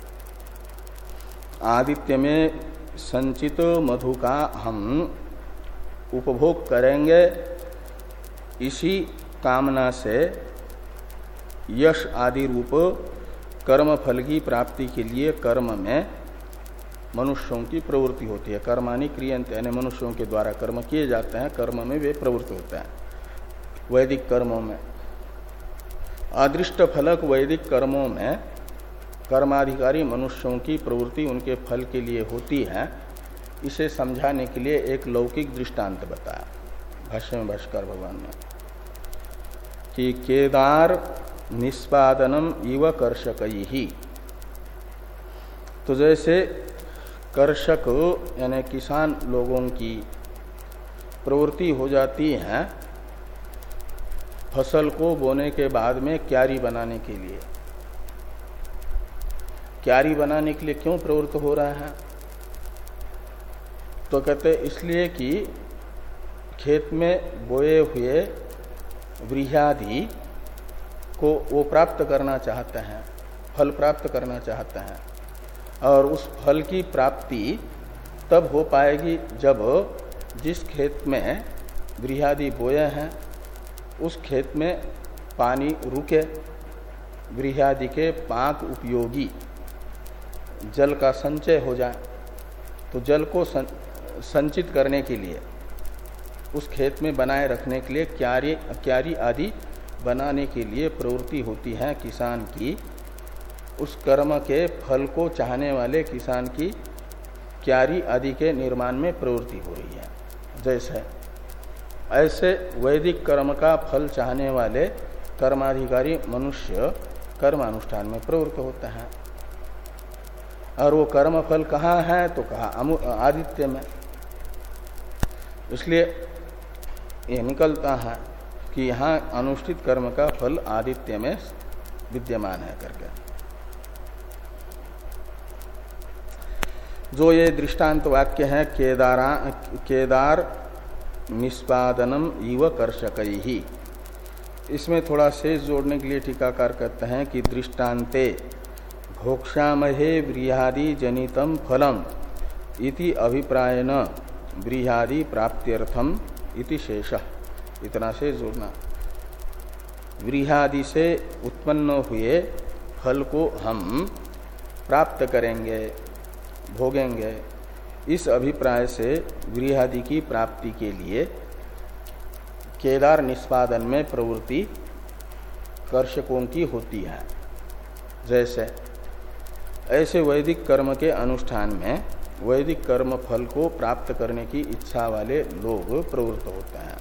आदित्य में संचित मधु का हम उपभोग करेंगे, इसी कामना से यश आदि रूप कर्म फल की प्राप्ति के लिए कर्म में मनुष्यों की प्रवृत्ति होती है। कर्मानि क्रियन्ते, यानी मनुष्यों के द्वारा कर्म किए जाते हैं, कर्म में वे प्रवृत्त होते हैं। वैदिक कर्मों में अदृष्ट फलक वैदिक कर्मों में कर्माधिकारी मनुष्यों की प्रवृत्ति उनके फल के लिए होती है। इसे समझाने के लिए एक लौकिक दृष्टांत बताया भाष्य में भाष्कर भगवान ने कि केदार निष्पादनम इव कर्षकैहि, तो जैसे कर्षक यानी किसान लोगों की प्रवृत्ति हो जाती है फसल को बोने के बाद में क्यारी बनाने के लिए। क्यारी बनाने के लिए क्यों प्रवृत्त हो रहा है? तो कहते इसलिए कि खेत में बोए हुए व्रीह्यादि को वो प्राप्त करना चाहते हैं, फल प्राप्त करना चाहते हैं, और उस फल की प्राप्ति तब हो पाएगी जब जिस खेत में व्रीह्यादि बोए हैं उस खेत में पानी रुके, व्रीह्यादि के पाक उपयोगी जल का संचय हो जाए। तो जल को संचित करने के लिए, उस खेत में बनाए रखने के लिए क्यारी क्यारी आदि बनाने के लिए प्रवृत्ति होती है किसान की। उस कर्म के फल को चाहने वाले किसान की क्यारी आदि के निर्माण में प्रवृत्ति हो रही है। जैसे ऐसे वैदिक कर्म का फल चाहने वाले कर्माधिकारी मनुष्य कर्मानुष्ठान में प्रवृत्त होते हैं। और वो कर्म फल कहाँ है? तो कहा आदित्य में। इसलिए ये निकलता है कि यहाँ अनुष्ठित कर्म का फल आदित्य में विद्यमान है करके। जो ये दृष्टांत वाक्य है केदारा केदार निष्पादनम इव कर्षकैहि, इसमें थोड़ा शेष जोड़ने के लिए टीकाकार कहते हैं कि दृष्टान्ते भोक्ष्यामहे व्रीह्यादि जनितम फलम इति अभिप्रायेन व्रीह्यादि प्राप्त्यर्थम इति शेषः, इतना शेष जोड़ना। व्रीहादि से उत्पन्न हुए फल को हम प्राप्त करेंगे, भोगेंगे, इस अभिप्राय से व्रीहादि की प्राप्ति के लिए केदार निष्पादन में प्रवृत्ति कर्षकों की होती है। जैसे ऐसे वैदिक कर्म के अनुष्ठान में वैदिक कर्म फल को प्राप्त करने की इच्छा वाले लोग प्रवृत्त होते हैं।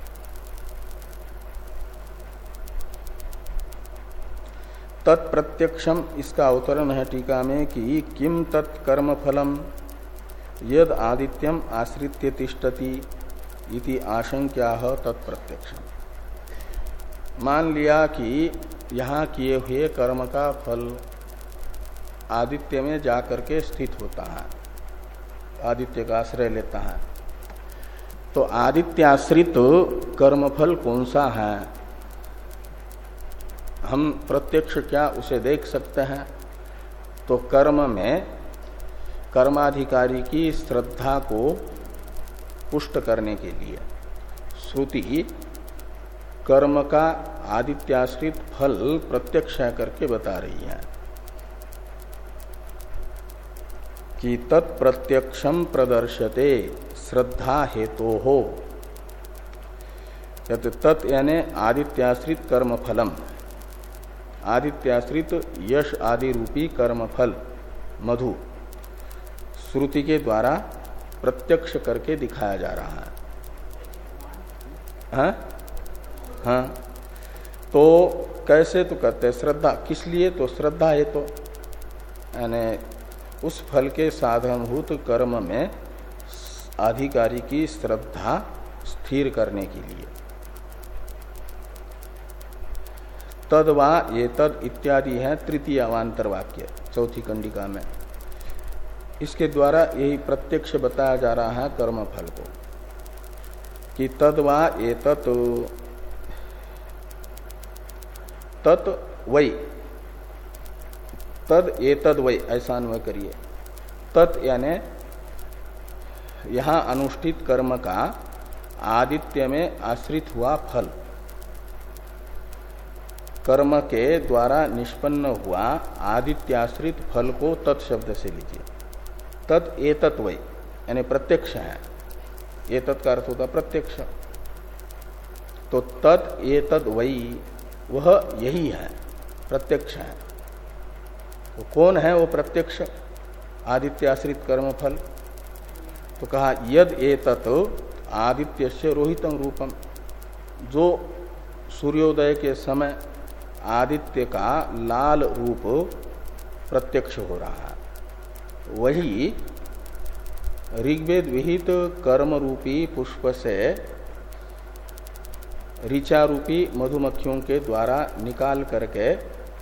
तत्प्रत्यक्षम, इसका अवतरण है टीका में कि किम तत्कर्म फलम यद आदित्यम आश्रित्य तिष्ठति इति आशंक्याह तत्प्रत्यक्षम। मान लिया कि यहाँ किए हुए कर्म का फल आदित्य में जाकर के स्थित होता है, आदित्य का आश्रय लेता है, तो आदित्याश्रित कर्मफल कौन सा है, हम प्रत्यक्ष क्या उसे देख सकते हैं? तो कर्म में कर्माधिकारी की श्रद्धा को पुष्ट करने के लिए श्रुति कर्म का आदित्याश्रित फल प्रत्यक्ष करके बता रही है कि तत्प्रत्यक्षम प्रदर्शते श्रद्धा हेतु हो। तत् यानी आदित्याश्रित कर्म फलम, आदित्याश्रित यश आदि रूपी कर्मफल मधु श्रुति के द्वारा प्रत्यक्ष करके दिखाया जा रहा है। हाँ? हाँ, तो कैसे? तो कहते हैं श्रद्धा। किस लिए? तो श्रद्धा है, तो यानी उस फल के साधनभूत कर्म में अधिकारी की श्रद्धा स्थिर करने के लिए। तद्वा ये तद इत्यादि है तृतीय अवान्तर वाक्य चौथी कंडिका में। इसके द्वारा यही प्रत्यक्ष बताया जा रहा है कर्म फल को कि तद्वा ये तत् तत् वै, तद ये तद वै, ऐसा अन्वय करिए। तत् यानी यहाँ अनुष्ठित कर्म का आदित्य में आश्रित हुआ फल, कर्म के द्वारा निष्पन्न हुआ आदित्याश्रित फल को तत्शब्द से लीजिए। तत् एतत् वै यानी प्रत्यक्ष है, एतत् का अर्थ होता प्रत्यक्ष। तो तत् एतत् वै वह यही है, प्रत्यक्ष है। तो कौन है वो प्रत्यक्ष आदित्याश्रित कर्म फल? तो कहा यद एतत् आदित्यस्य रोहितम रूपम, जो सूर्योदय के समय आदित्य का लाल रूप प्रत्यक्ष हो रहा है, वही ऋग्वेद विहित कर्म रूपी पुष्प से ऋचा रूपी मधुमक्खियों के द्वारा निकाल करके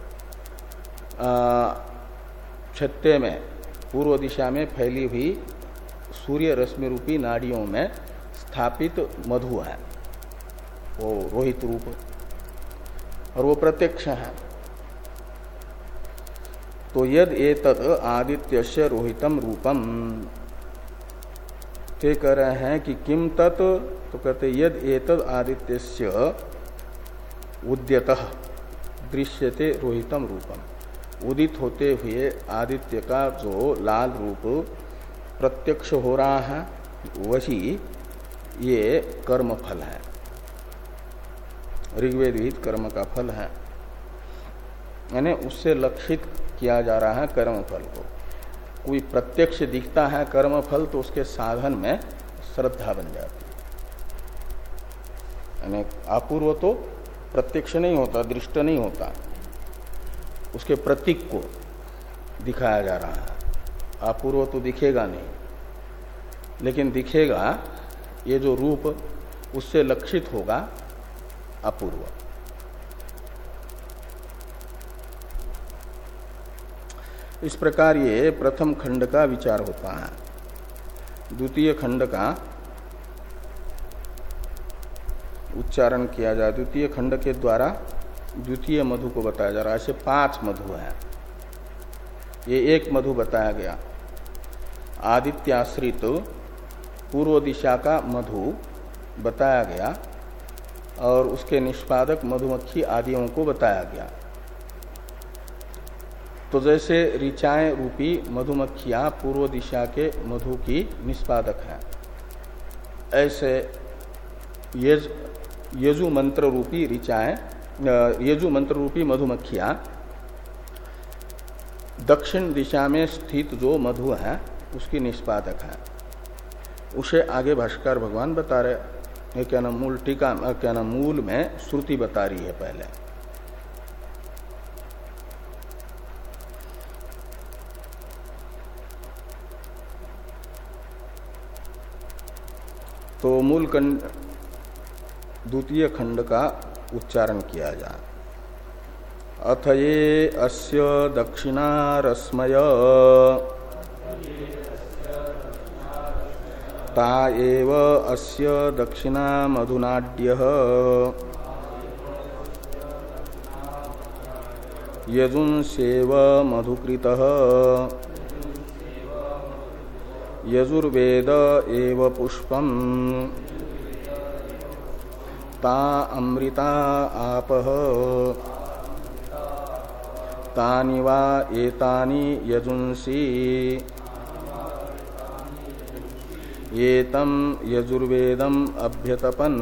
छत्ते में पूर्व दिशा में फैली हुई सूर्य रश्मि रूपी नाड़ियों में स्थापित मधु है, वो रोहित रूप, और वो प्रत्यक्ष है। तो यद एतत् आदित्यस्य रोहितम रूपम, ते कह रहे हैं कि किम तत्, तो कहते यद एतद् आदित्यस्य उद्यतः दृश्यते रोहितम रूपम, उदित होते हुए आदित्य का जो लाल रूप प्रत्यक्ष हो रहा है, वही ये कर्म फल है, ऋग्वेद विहित कर्म का फल है। यानी उससे लक्षित किया जा रहा है कर्म फल को। कोई प्रत्यक्ष दिखता है कर्म फल तो उसके साधन में श्रद्धा बन जाती है। यानी अपूर्व तो प्रत्यक्ष नहीं होता, दृष्ट नहीं होता, उसके प्रतीक को दिखाया जा रहा है। अपूर्व तो दिखेगा नहीं, लेकिन दिखेगा ये जो रूप उससे लक्षित होगा अपूर्व। इस प्रकार ये प्रथम खंड का विचार होता है। द्वितीय खंड का उच्चारण किया जाए। द्वितीय खंड के द्वारा द्वितीय मधु को बताया जा रहा है। ऐसे पांच मधु है, ये एक मधु बताया गया। आदित्याश्रित पूर्व दिशा का मधु बताया गया, और उसके निष्पादक मधुमक्खी आदियों को बताया गया। तो जैसे ऋचाएं रूपी मधुमक्खियां पूर्व दिशा के मधु की निष्पादक हैं, ऐसे यज यजु मंत्र रूपी ऋचाएं यजु मंत्र रूपी मधुमक्खियां दक्षिण दिशा में स्थित जो मधु है उसकी निष्पादक है। उसे आगे भाष्कर भगवान बता रहे, क्या नाम मूल टीका क्या नाम मूल में श्रुति बता रही है पहले। तो मूल खंड द्वितीय खंड का उच्चारण किया जाए। अथ ये अस्य दक्षिणारश्मय ता एव अस्य दक्षिणा मधुनाड्यः यजुंसेव मधुकृतः यजुर्वेद एव पुष्पम् ता अमृता आपः तानि वा एतानि यजुंसि एतं यजुर्वेदम् अभ्यतपन्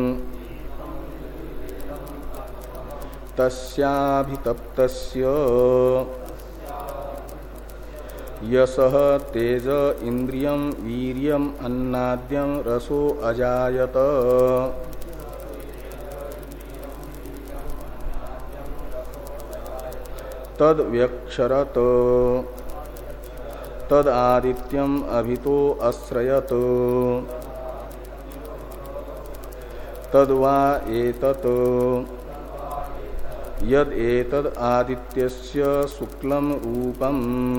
तस्याभितप्तस्य यशः तेज इंद्रियं वीर्यम् अन्नाद्यं रसो अजायत तद व्यक्षरत तद आदित्यम अभितो अस्रयत तद वा एतत् यद एतद आदित्यस्य शुक्लम रूपम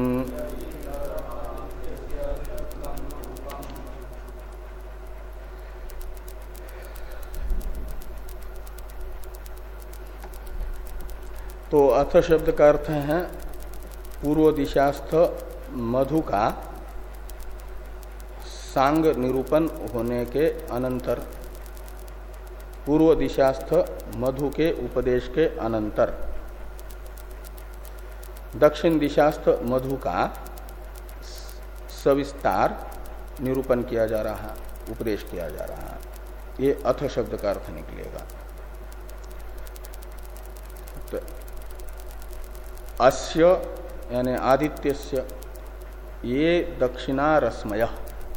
तो अथ शब्द का अर्थ है पूर्व दिशास्थ मधु का सांग निरूपण होने के अनंतर, पूर्व दिशास्थ मधु के उपदेश के अनंतर दक्षिण दिशास्थ मधु का सविस्तार निरूपण किया जा रहा है, उपदेश किया जा रहा है। ये अथ शब्द का अर्थ निकलेगा। तो अस्य यानी आदित्यस्य ये दक्षिणारश्मय,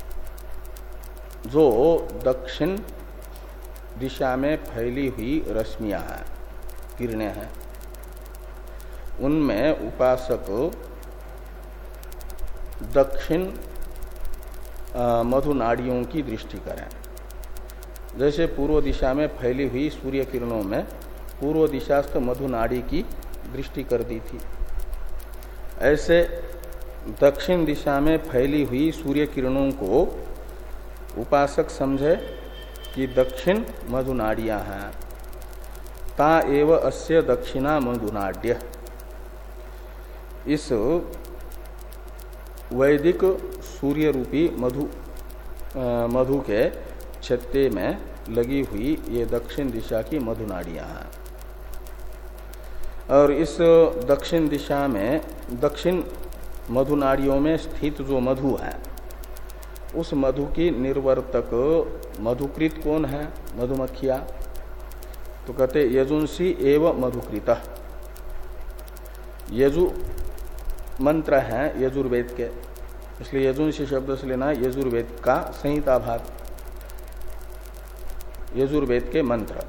जो दक्षिण दिशा में फैली हुई रश्मियां हैं, किरणें हैं, उनमें उपासक दक्षिण मधु नाड़ियों की दृष्टि करें। जैसे पूर्व दिशा में फैली हुई सूर्य किरणों में पूर्व दिशास्थ मधु नाड़ी की दृष्टि कर दी थी, ऐसे दक्षिण दिशा में फैली हुई सूर्य किरणों को उपासक समझे कि दक्षिण मधुनाड़ियां हैं। ता एव अस्य दक्षिणा मधुनाड्य, इस वैदिक सूर्य रूपी मधु मधु के छत्ते में लगी हुई ये दक्षिण दिशा की मधुनाड़ियां हैं। और इस दक्षिण दिशा में दक्षिण मधुनाड़ियों में स्थित जो मधु है, उस मधु की निर्वर्तक मधुकृत कौन है? मधुमक्खिया। तो कहते यजुंसी एव मधुकृत, यजु मंत्र है यजुर्वेद के, इसलिए यजुंसी शब्द से लेना यजुर्वेद का संहिता भाग, यजुर्वेद के मंत्र।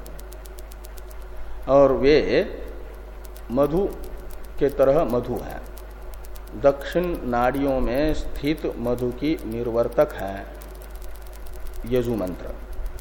और वे मधु के तरह मधु है, दक्षिण नाड़ियों में स्थित मधु की निर्वर्तक है यजु मंत्र।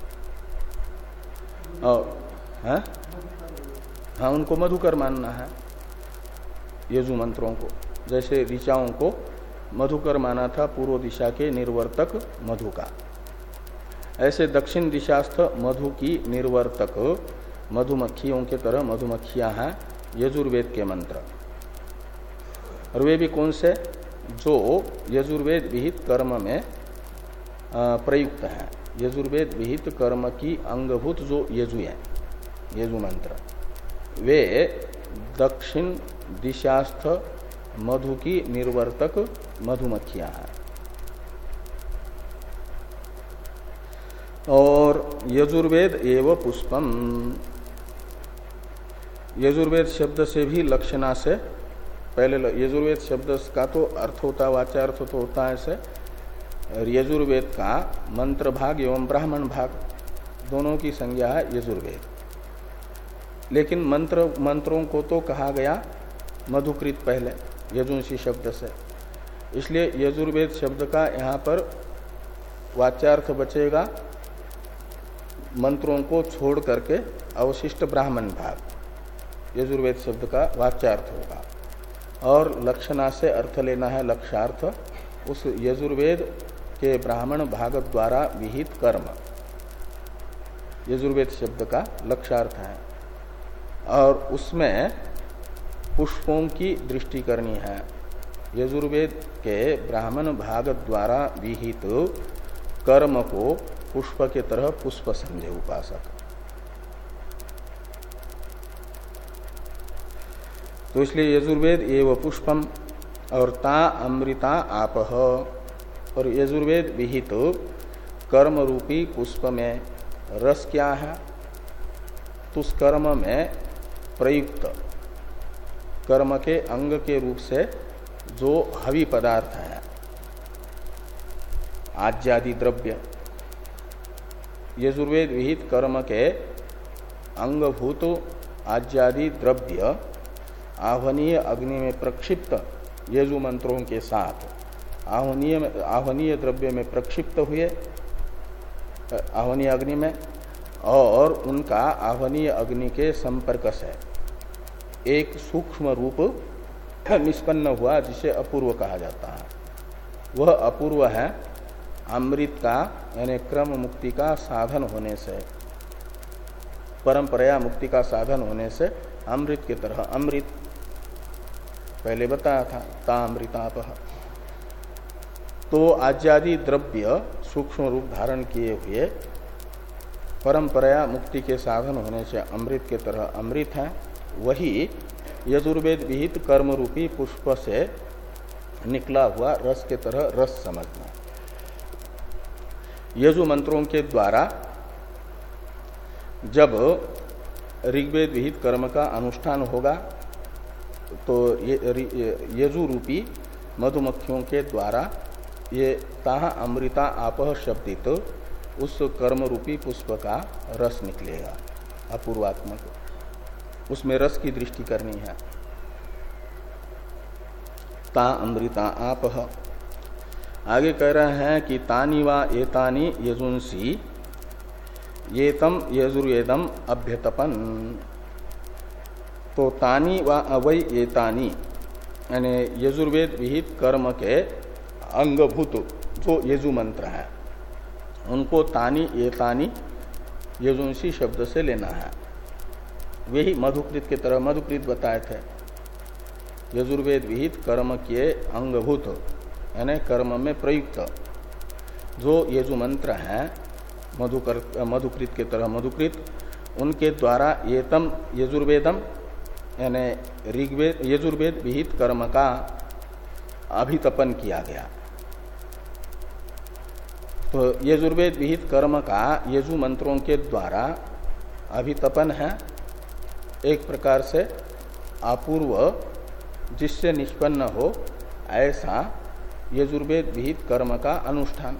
और है? हाँ, उनको मधुकर मानना है यजु मंत्रों को, जैसे ऋचाओं को मधुकर माना था पूर्व दिशा के निर्वर्तक मधु का, ऐसे दक्षिण दिशास्थ मधु की निर्वर्तक मधुमक्खियों के तरह मधुमक्खियां हैं यजुर्वेद के मंत्र। और वे भी कौन से? जो यजुर्वेद विहित कर्म में प्रयुक्त हैं, यजुर्वेद विहित कर्म की अंगभूत जो यजु है यजु मंत्र, वे दक्षिण दिशास्थ मधु की निर्वर्तक मधुमक्खियां हैं। और यजुर्वेद एव पुष्पम, यजुर्वेद शब्द से भी लक्षणा से पहले, यजुर्वेद शब्द का तो अर्थ होता है, वाच्यार्थ तो होता है ऐसे, यजुर्वेद का मंत्र भाग एवं ब्राह्मण भाग दोनों की संज्ञा है यजुर्वेद। लेकिन मंत्र मंत्रों को तो कहा गया मधुकृत पहले यजुंसी शब्द से, इसलिए यजुर्वेद शब्द का यहाँ पर वाच्यार्थ बचेगा मंत्रों को छोड़ करके अवशिष्ट ब्राह्मण भाग यजुर्वेद शब्द का वाच्यार्थ होगा। और लक्षणा से अर्थ लेना है लक्षार्थ, उस यजुर्वेद के ब्राह्मण भाग द्वारा विहित कर्म यजुर्वेद शब्द का लक्षार्थ है। और उसमें पुष्पों की दृष्टि करनी है। यजुर्वेद के ब्राह्मण भाग द्वारा विहित कर्म को पुष्प के तरह पुष्प समझे उपासक। तो इसलिए यजुर्वेद एव पुष्पम और ता अमृता आपह, और यजुर्वेद विहित कर्म रूपी पुष्प में रस क्या है? तो उस कर्म में प्रयुक्त कर्म के अंग के रूप से जो हवि पदार्थ है, आज्यादि द्रव्य, यजुर्वेद विहित कर्म के अंगभूत आज्यादि द्रव्य आह्वनीय अग्नि में प्रक्षिप्त यजु मंत्रों के साथ आह्वनीय आह्वनीय द्रव्य में प्रक्षिप्त हुए आह्वनीय अग्नि में, और उनका आह्वनीय अग्नि के संपर्क से एक सूक्ष्म रूप निष्पन्न हुआ जिसे अपूर्व कहा जाता है। वह अपूर्व है अमृत का, यानी क्रम मुक्ति का साधन होने से, परंपराया मुक्ति का साधन होने से अमृत की तरह, अमृत पहले बताया था, ता अमृतापह। तो आज्यादि द्रव्य सूक्ष्म रूप धारण किए हुए परंपराया मुक्ति के साधन होने से अमृत के तरह अमृत है। वही यजुर्वेद विहित कर्म रूपी पुष्प से निकला हुआ रस के तरह रस समझना। यजु मंत्रों के द्वारा जब ऋग्वेद विहित कर्म का अनुष्ठान होगा तो ये यजु रूपी मधुमक्खियों के द्वारा ये ताह अमृता आपह शब्दित तो उस कर्म रूपी पुष्प का रस निकलेगा अपूर्वात्मक, उसमें रस की दृष्टि करनी है। ता अमृता आपह। आगे कह रहे हैं कि तानी वा एतानी यजुंसी येतम यजुर्वेदम अभ्यतपन। तो तानी वा अवै एतानी यानी यजुर्वेद विहित कर्म के अंगभूत जो यजु मंत्र है उनको तानी एतानी यजुंसी शब्द से लेना है। वही मधुकृत की तरह मधुकृत बताए थे। यजुर्वेद विहित कर्म के अंगभूत यानी कर्म में प्रयुक्त जो यजु मंत्र है मधुकर मधुकृत की तरह मधुकृत, उनके द्वारा एतम यजुर्वेदम यानी ऋग्वेद यजुर्वेद विहित कर्म का अभितपन किया गया। तो यजुर्वेद विहित कर्म का यजु मंत्रों के द्वारा अभितपन है, एक प्रकार से अपूर्व जिससे निष्पन्न हो ऐसा यजुर्वेद विहित कर्म का अनुष्ठान।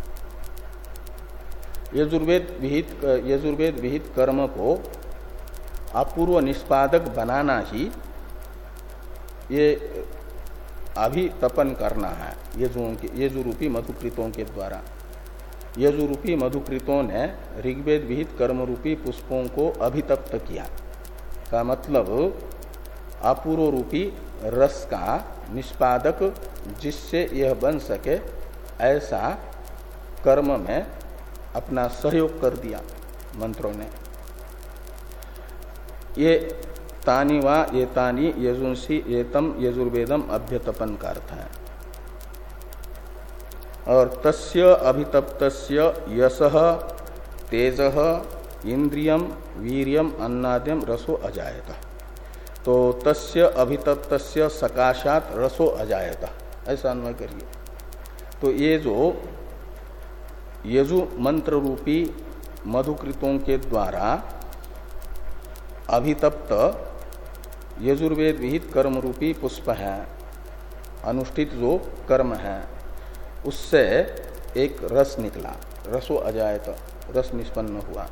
यजुर्वेद विहित यजुर्वेद विहित कर्म को अपूर्व निष्पादक बनाना ही ये अभितपन करना है यजुओं के यजु रूपी मधुकृतों के द्वारा। यजु रूपी मधुकृतों ने ऋग्वेद विहित कर्म रूपी पुष्पों को अभितप्त किया का मतलब अपूर्व रूपी रस का निष्पादक जिससे यह बन सके ऐसा कर्म में अपना सहयोग कर दिया मंत्रों ने। ये तानी वा ये तानी यजुंसी एतम यजुर्वेदम अभ्यतपन का अर्थ है। और तस्य अभितप्तस्य यशः तेजः इंद्रियम वीर्यम अन्नाद्यम रसो अजायत। तो तस्य अभितप्तस्य सकाशात रसो अजायत, ऐसा अन्वय करिए। तो ये जो यजु मंत्र रूपी मधुकृतों के द्वारा अभितप्त यजुर्वेद विहित कर्म रूपी पुष्प है, अनुष्ठित जो कर्म है, उससे एक रस निकला, रसो अजायत, रस निष्पन्न हुआ।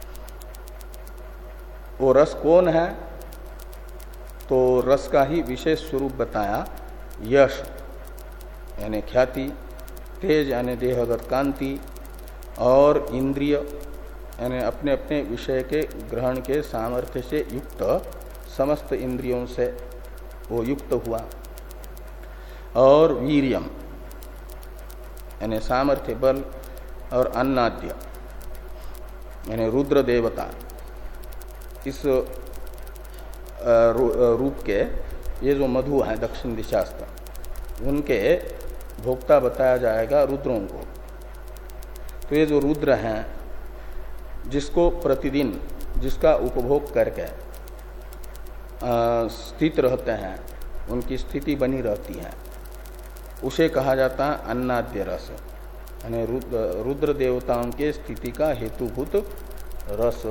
वो रस कौन है? तो रस का ही विशेष स्वरूप बताया, यश यानी ख्याति, तेज यानी देहगत कांति, और इंद्रिय यानी अपने अपने विषय के ग्रहण के सामर्थ्य से युक्त समस्त इंद्रियों से वो युक्त हुआ, और वीर्यम यानी सामर्थ्य बल, और अन्नाद्य यानी रुद्र देवता, इस रूप के ये जो मधु है दक्षिण दिशास्त्र, उनके भोक्ता बताया जाएगा रुद्रों को। तो ये जो रुद्र हैं, जिसको प्रतिदिन जिसका उपभोग करके स्थित रहते हैं, उनकी स्थिति बनी रहती है, उसे कहा जाता है अन्नाद्य रस, यानी रुद्र, रुद्र देवताओं के स्थिति का हेतुभूत रस।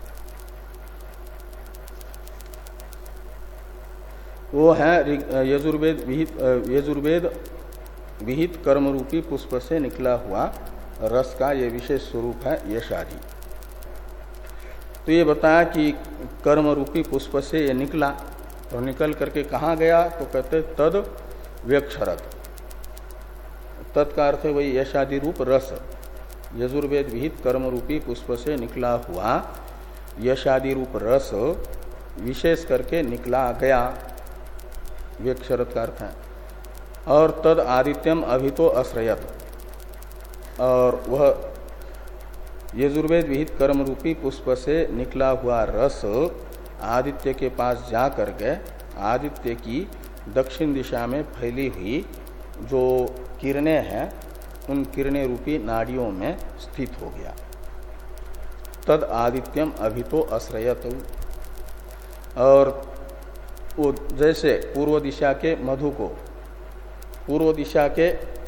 वो है यजुर्वेद विहित यजुर्वेद विहित कर्म रूपी पुष्प से निकला हुआ रस का ये विशेष स्वरूप है यशादि। तो ये बताया कि कर्म रूपी पुष्प से ये निकला, तो निकल करके कहाँ गया? तो कहते तद व्यक्षरत। तत् का अर्थ है वही यशादि रूप रस, यजुर्वेद विहित कर्म रूपी पुष्प से निकला हुआ यशादि रूप रस विशेष करके निकला गया, व्यक्षरत का अर्थ है। और तद आदित्यम अभितो आश्रयत, और वह यजुर्वेद विहित कर्म रूपी पुष्प से निकला हुआ रस आदित्य के पास जा करके आदित्य की दक्षिण दिशा में फैली हुई जो किरणें हैं, उन किरणें रूपी नाड़ियों में स्थित हो गया। तद आदित्यम अभितो आश्रयत। और वो जैसे पूर्व दिशा के मधु को, पूर्व दिशा के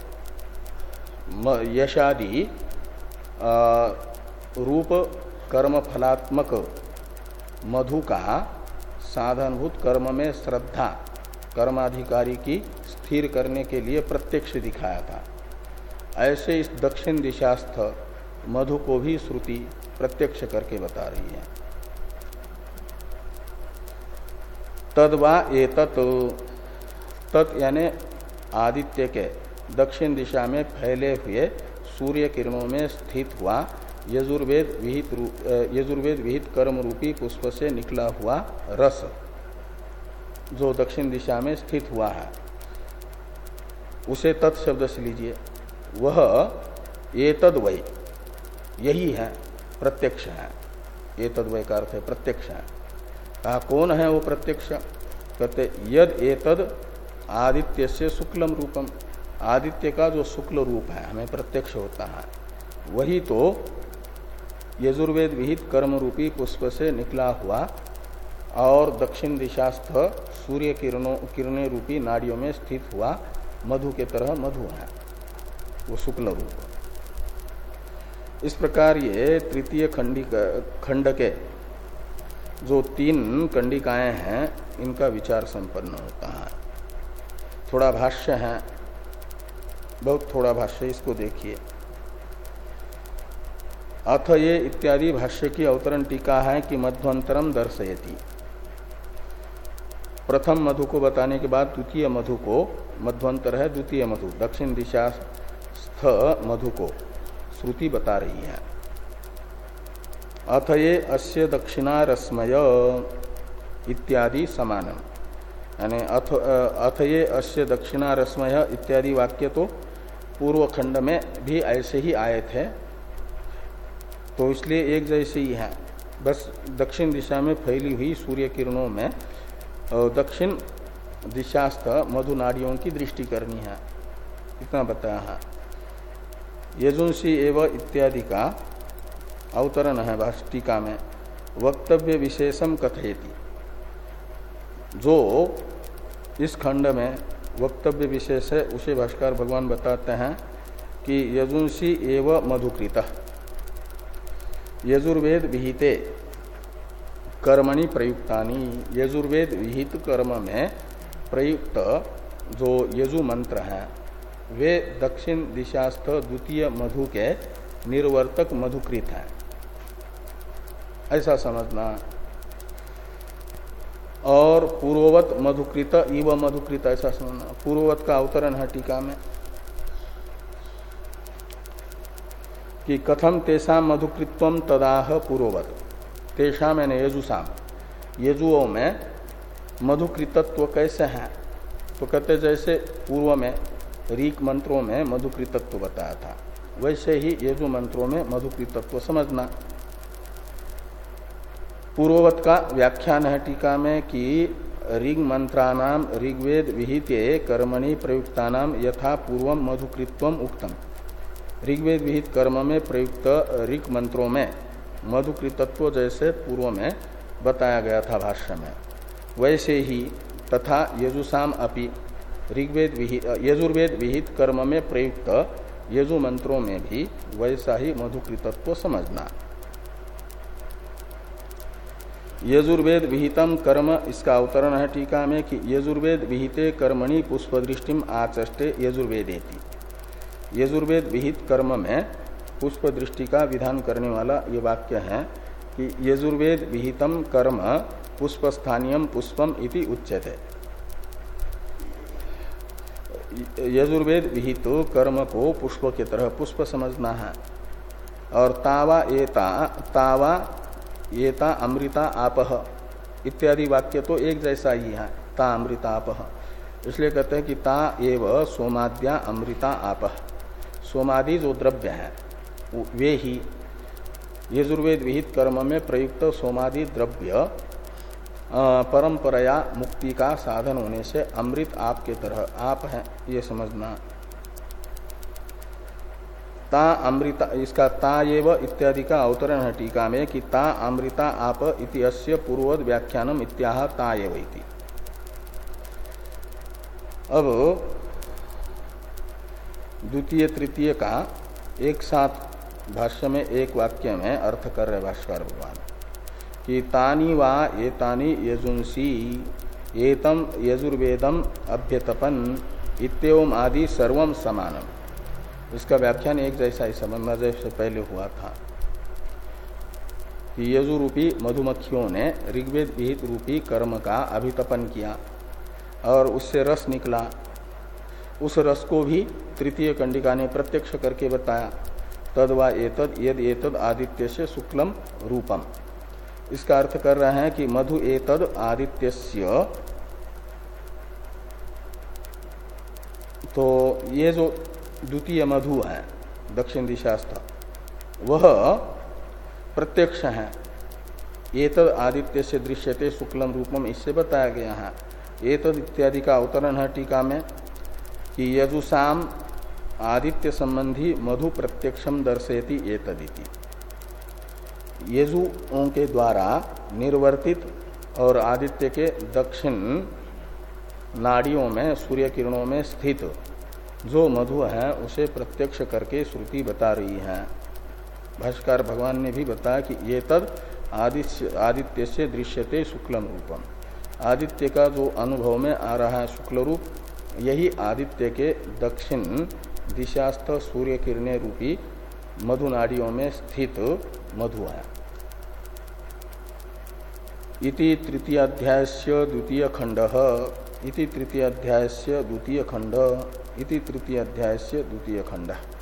यशादि रूप कर्म फलात्मक मधु का साधनभूत कर्म में श्रद्धा कर्माधिकारी की स्थिर करने के लिए प्रत्यक्ष दिखाया था, ऐसे इस दक्षिण दिशास्थ मधु को भी श्रुति प्रत्यक्ष करके बता रही है। तद्वा एतत्, तत् यानी आदित्य के दक्षिण दिशा में फैले हुए सूर्य किरणों में स्थित हुआ यजुर्वेद विहित यजुर्वेद विहित कर्म रूपी पुष्प से निकला हुआ रस जो दक्षिण दिशा में स्थित हुआ है, उसे तत् शब्द से लीजिए। वह एतद्वय यही है, प्रत्यक्ष है। एतद्वय का अर्थ है प्रत्यक्ष है। कहा कौन है वो प्रत्यक्ष? कहते यद एतद आदित्य से शुक्लम रूपम, आदित्य का जो शुक्ल रूप है हमें प्रत्यक्ष होता है, वही तो यजुर्वेद विहित कर्म रूपी पुष्प से निकला हुआ और दक्षिण दिशास्थ सूर्य किरणों किरणें रूपी नाड़ियों में स्थित हुआ मधु के तरह मधु है, वो शुक्ल रूप। इस प्रकार ये तृतीय खंड के जो तीन कंडिकाएं हैं, इनका विचार संपन्न होता है। थोड़ा भाष्य है, बहुत थोड़ा भाष्य, इसको देखिए। अथ ये इत्यादि भाष्य की अवतरण टीका है कि मध्वंतरम दर्शयति। प्रथम मधु को बताने के बाद द्वितीय मधु को, मध्वंतर है द्वितीय मधु, दक्षिण दिशा स्थ मधु को श्रुति बता रही है। अथ ये अस्य दक्षिणा रश्मय इत्यादि समानम, यानी अथ अथ ये अस्य दक्षिणा रश्मय इत्यादि वाक्य तो पूर्व खंड में भी ऐसे ही आए थे, तो इसलिए एक जैसे ही है। बस दक्षिण दिशा में फैली हुई सूर्य किरणों में दक्षिण दिशास्थ मधु नाड़ियों की दृष्टि करनी है, इतना बताया है। यजुंसी एवं इत्यादि का अवतरण है भाष्य टीका में, वक्तव्य विशेषम कथयति। जो इस खंड में वक्तव्य विशेष है उसे भाष्कर भगवान बताते हैं कि यजुंसी एव मधुकृतः यजुर्वेद विहिते कर्मणि प्रयुक्तानि। यजुर्वेद विहित कर्म में प्रयुक्त जो यजु मंत्र हैं वे दक्षिण दिशास्थ द्वितीय मधु के निर्वर्तक मधुकृत हैं, ऐसा समझना। और पूर्ववत मधुकृत इव मधुकृत ऐसा समझना। पूर्ववत का अवतरण है टीका में कि कथम तेषाम मधुकृत्वम तदाह पूर्ववत। तेषाम यानी यजुषाम, यजुओं में मधुकृतत्व कैसे है, तो कहते जैसे पूर्व में ऋक मंत्रों में मधुकृतत्व बताया था वैसे ही यजु मंत्रों में मधुकृतत्व समझना। पूर्ववत का व्याख्यान है टीका में कि ऋग मंत्राणाम ऋग्वेद विहिते कर्मणि प्रयुक्तानाम यथा पूर्वम मधुकृत्वम उक्तम। ऋग्वेद विहित कर्म में प्रयुक्त ऋग मंत्रों में मधुकृतत्व जैसे पूर्व में बताया गया था भाष्य में, वैसे ही तथा यजुषाम अपि ऋग्वेद विहित यजुर्वेद विहित कर्म में प्रयुक्त यजु मंत्रों में भी वैसा ही मधुकृतत्व समझना। यजुर्वेद विहितम कर्म, इसका अवतरण है टीका में कि यजुर्वेद विहिते कर्मणि पुष्पदृष्टिम आचष्टे यजुर्वेदेति। यजुर्वेद विहित कर्म में पुष्प दृष्टि का विधान करने वाला ये वाक्य है कि यजुर्वेद विहितम कर्म पुष्पस्थानीयम पुष्पम इति उच्यते। यजुर्वेद विहित कर्म को पुष्प की तरह पुष्प समझना है। और तावा एता तावा एता अमृता आपह इत्यादि वाक्य तो एक जैसा ही है, ता अमृता आपह। इसलिए कहते हैं कि ता एव सोमाद्या अमृता आपह। सोमादि जो द्रव्य है वे ही यजुर्वेद विहित कर्म में प्रयुक्त सोमादि द्रव्य परंपराया मुक्ति का साधन होने से अमृत आप के तरह आप है, ये समझना। ता अमृता, इसका ता एव इत्यादि का अवतरण है टीका में कि ता अमृता आप इति अस्य पूर्ववद व्याख्यानम इत्याह ता एव इति। अब द्वितीय तृतीय का एक साथ भाष्य में एक वाक्य में अर्थ कर रहे भाष्यकार भगवान कि तानी वा एतानी यजुंसी एतम यजुर्वेदम अभ्यतपन इत्येवम आदि सर्वम समानम। इसका व्याख्यान एक जैसा ही समझना जैसे पहले हुआ था कि यजु रूपी मधुमक्खियों ने ऋग्वेद विहित रूपी कर्म का अभितपन किया और उससे रस निकला। उस रस को भी तृतीय कंडिका ने प्रत्यक्ष करके बताया, तद वा एतद यद एतद आदित्य से शुक्लम रूपम। इसका अर्थ कर रहे हैं कि मधु एतद आदित्यस्य, तो ये जो द्वितीय मधु है दक्षिण दिशास्थ वह प्रत्यक्ष है। एतद आदित्य से दृश्यते शुक्लम रूपम, इससे बताया गया है। एतद इत्यादि का अवतरण है टीका में कि यजुषाम आदित्य संबंधी मधु प्रत्यक्षम दर्शयति एतदिति। यजुओं के द्वारा निर्वर्तित और आदित्य के दक्षिण नाड़ियों में सूर्य किरणों में स्थित जो मधु है उसे प्रत्यक्ष करके श्रुति बता रही है। भाष्यकार भगवान ने भी बताया कि ये तद आदित्य आदित्य से दृश्यते शुक्लम रूपम। आदित्य का जो अनुभव में आ रहा है शुक्ल रूप, यही आदित्य के दक्षिण दिशास्थ सूर्य किरणें रूपी मधु नाड़ियों में स्थित मधु है। इति तृतीय अध्यायस्य द्वितीय खंड इति तृतीय अध्यायस्य द्वितीय खंड इति तृतीय अध्यायस्य द्वितीय खंड।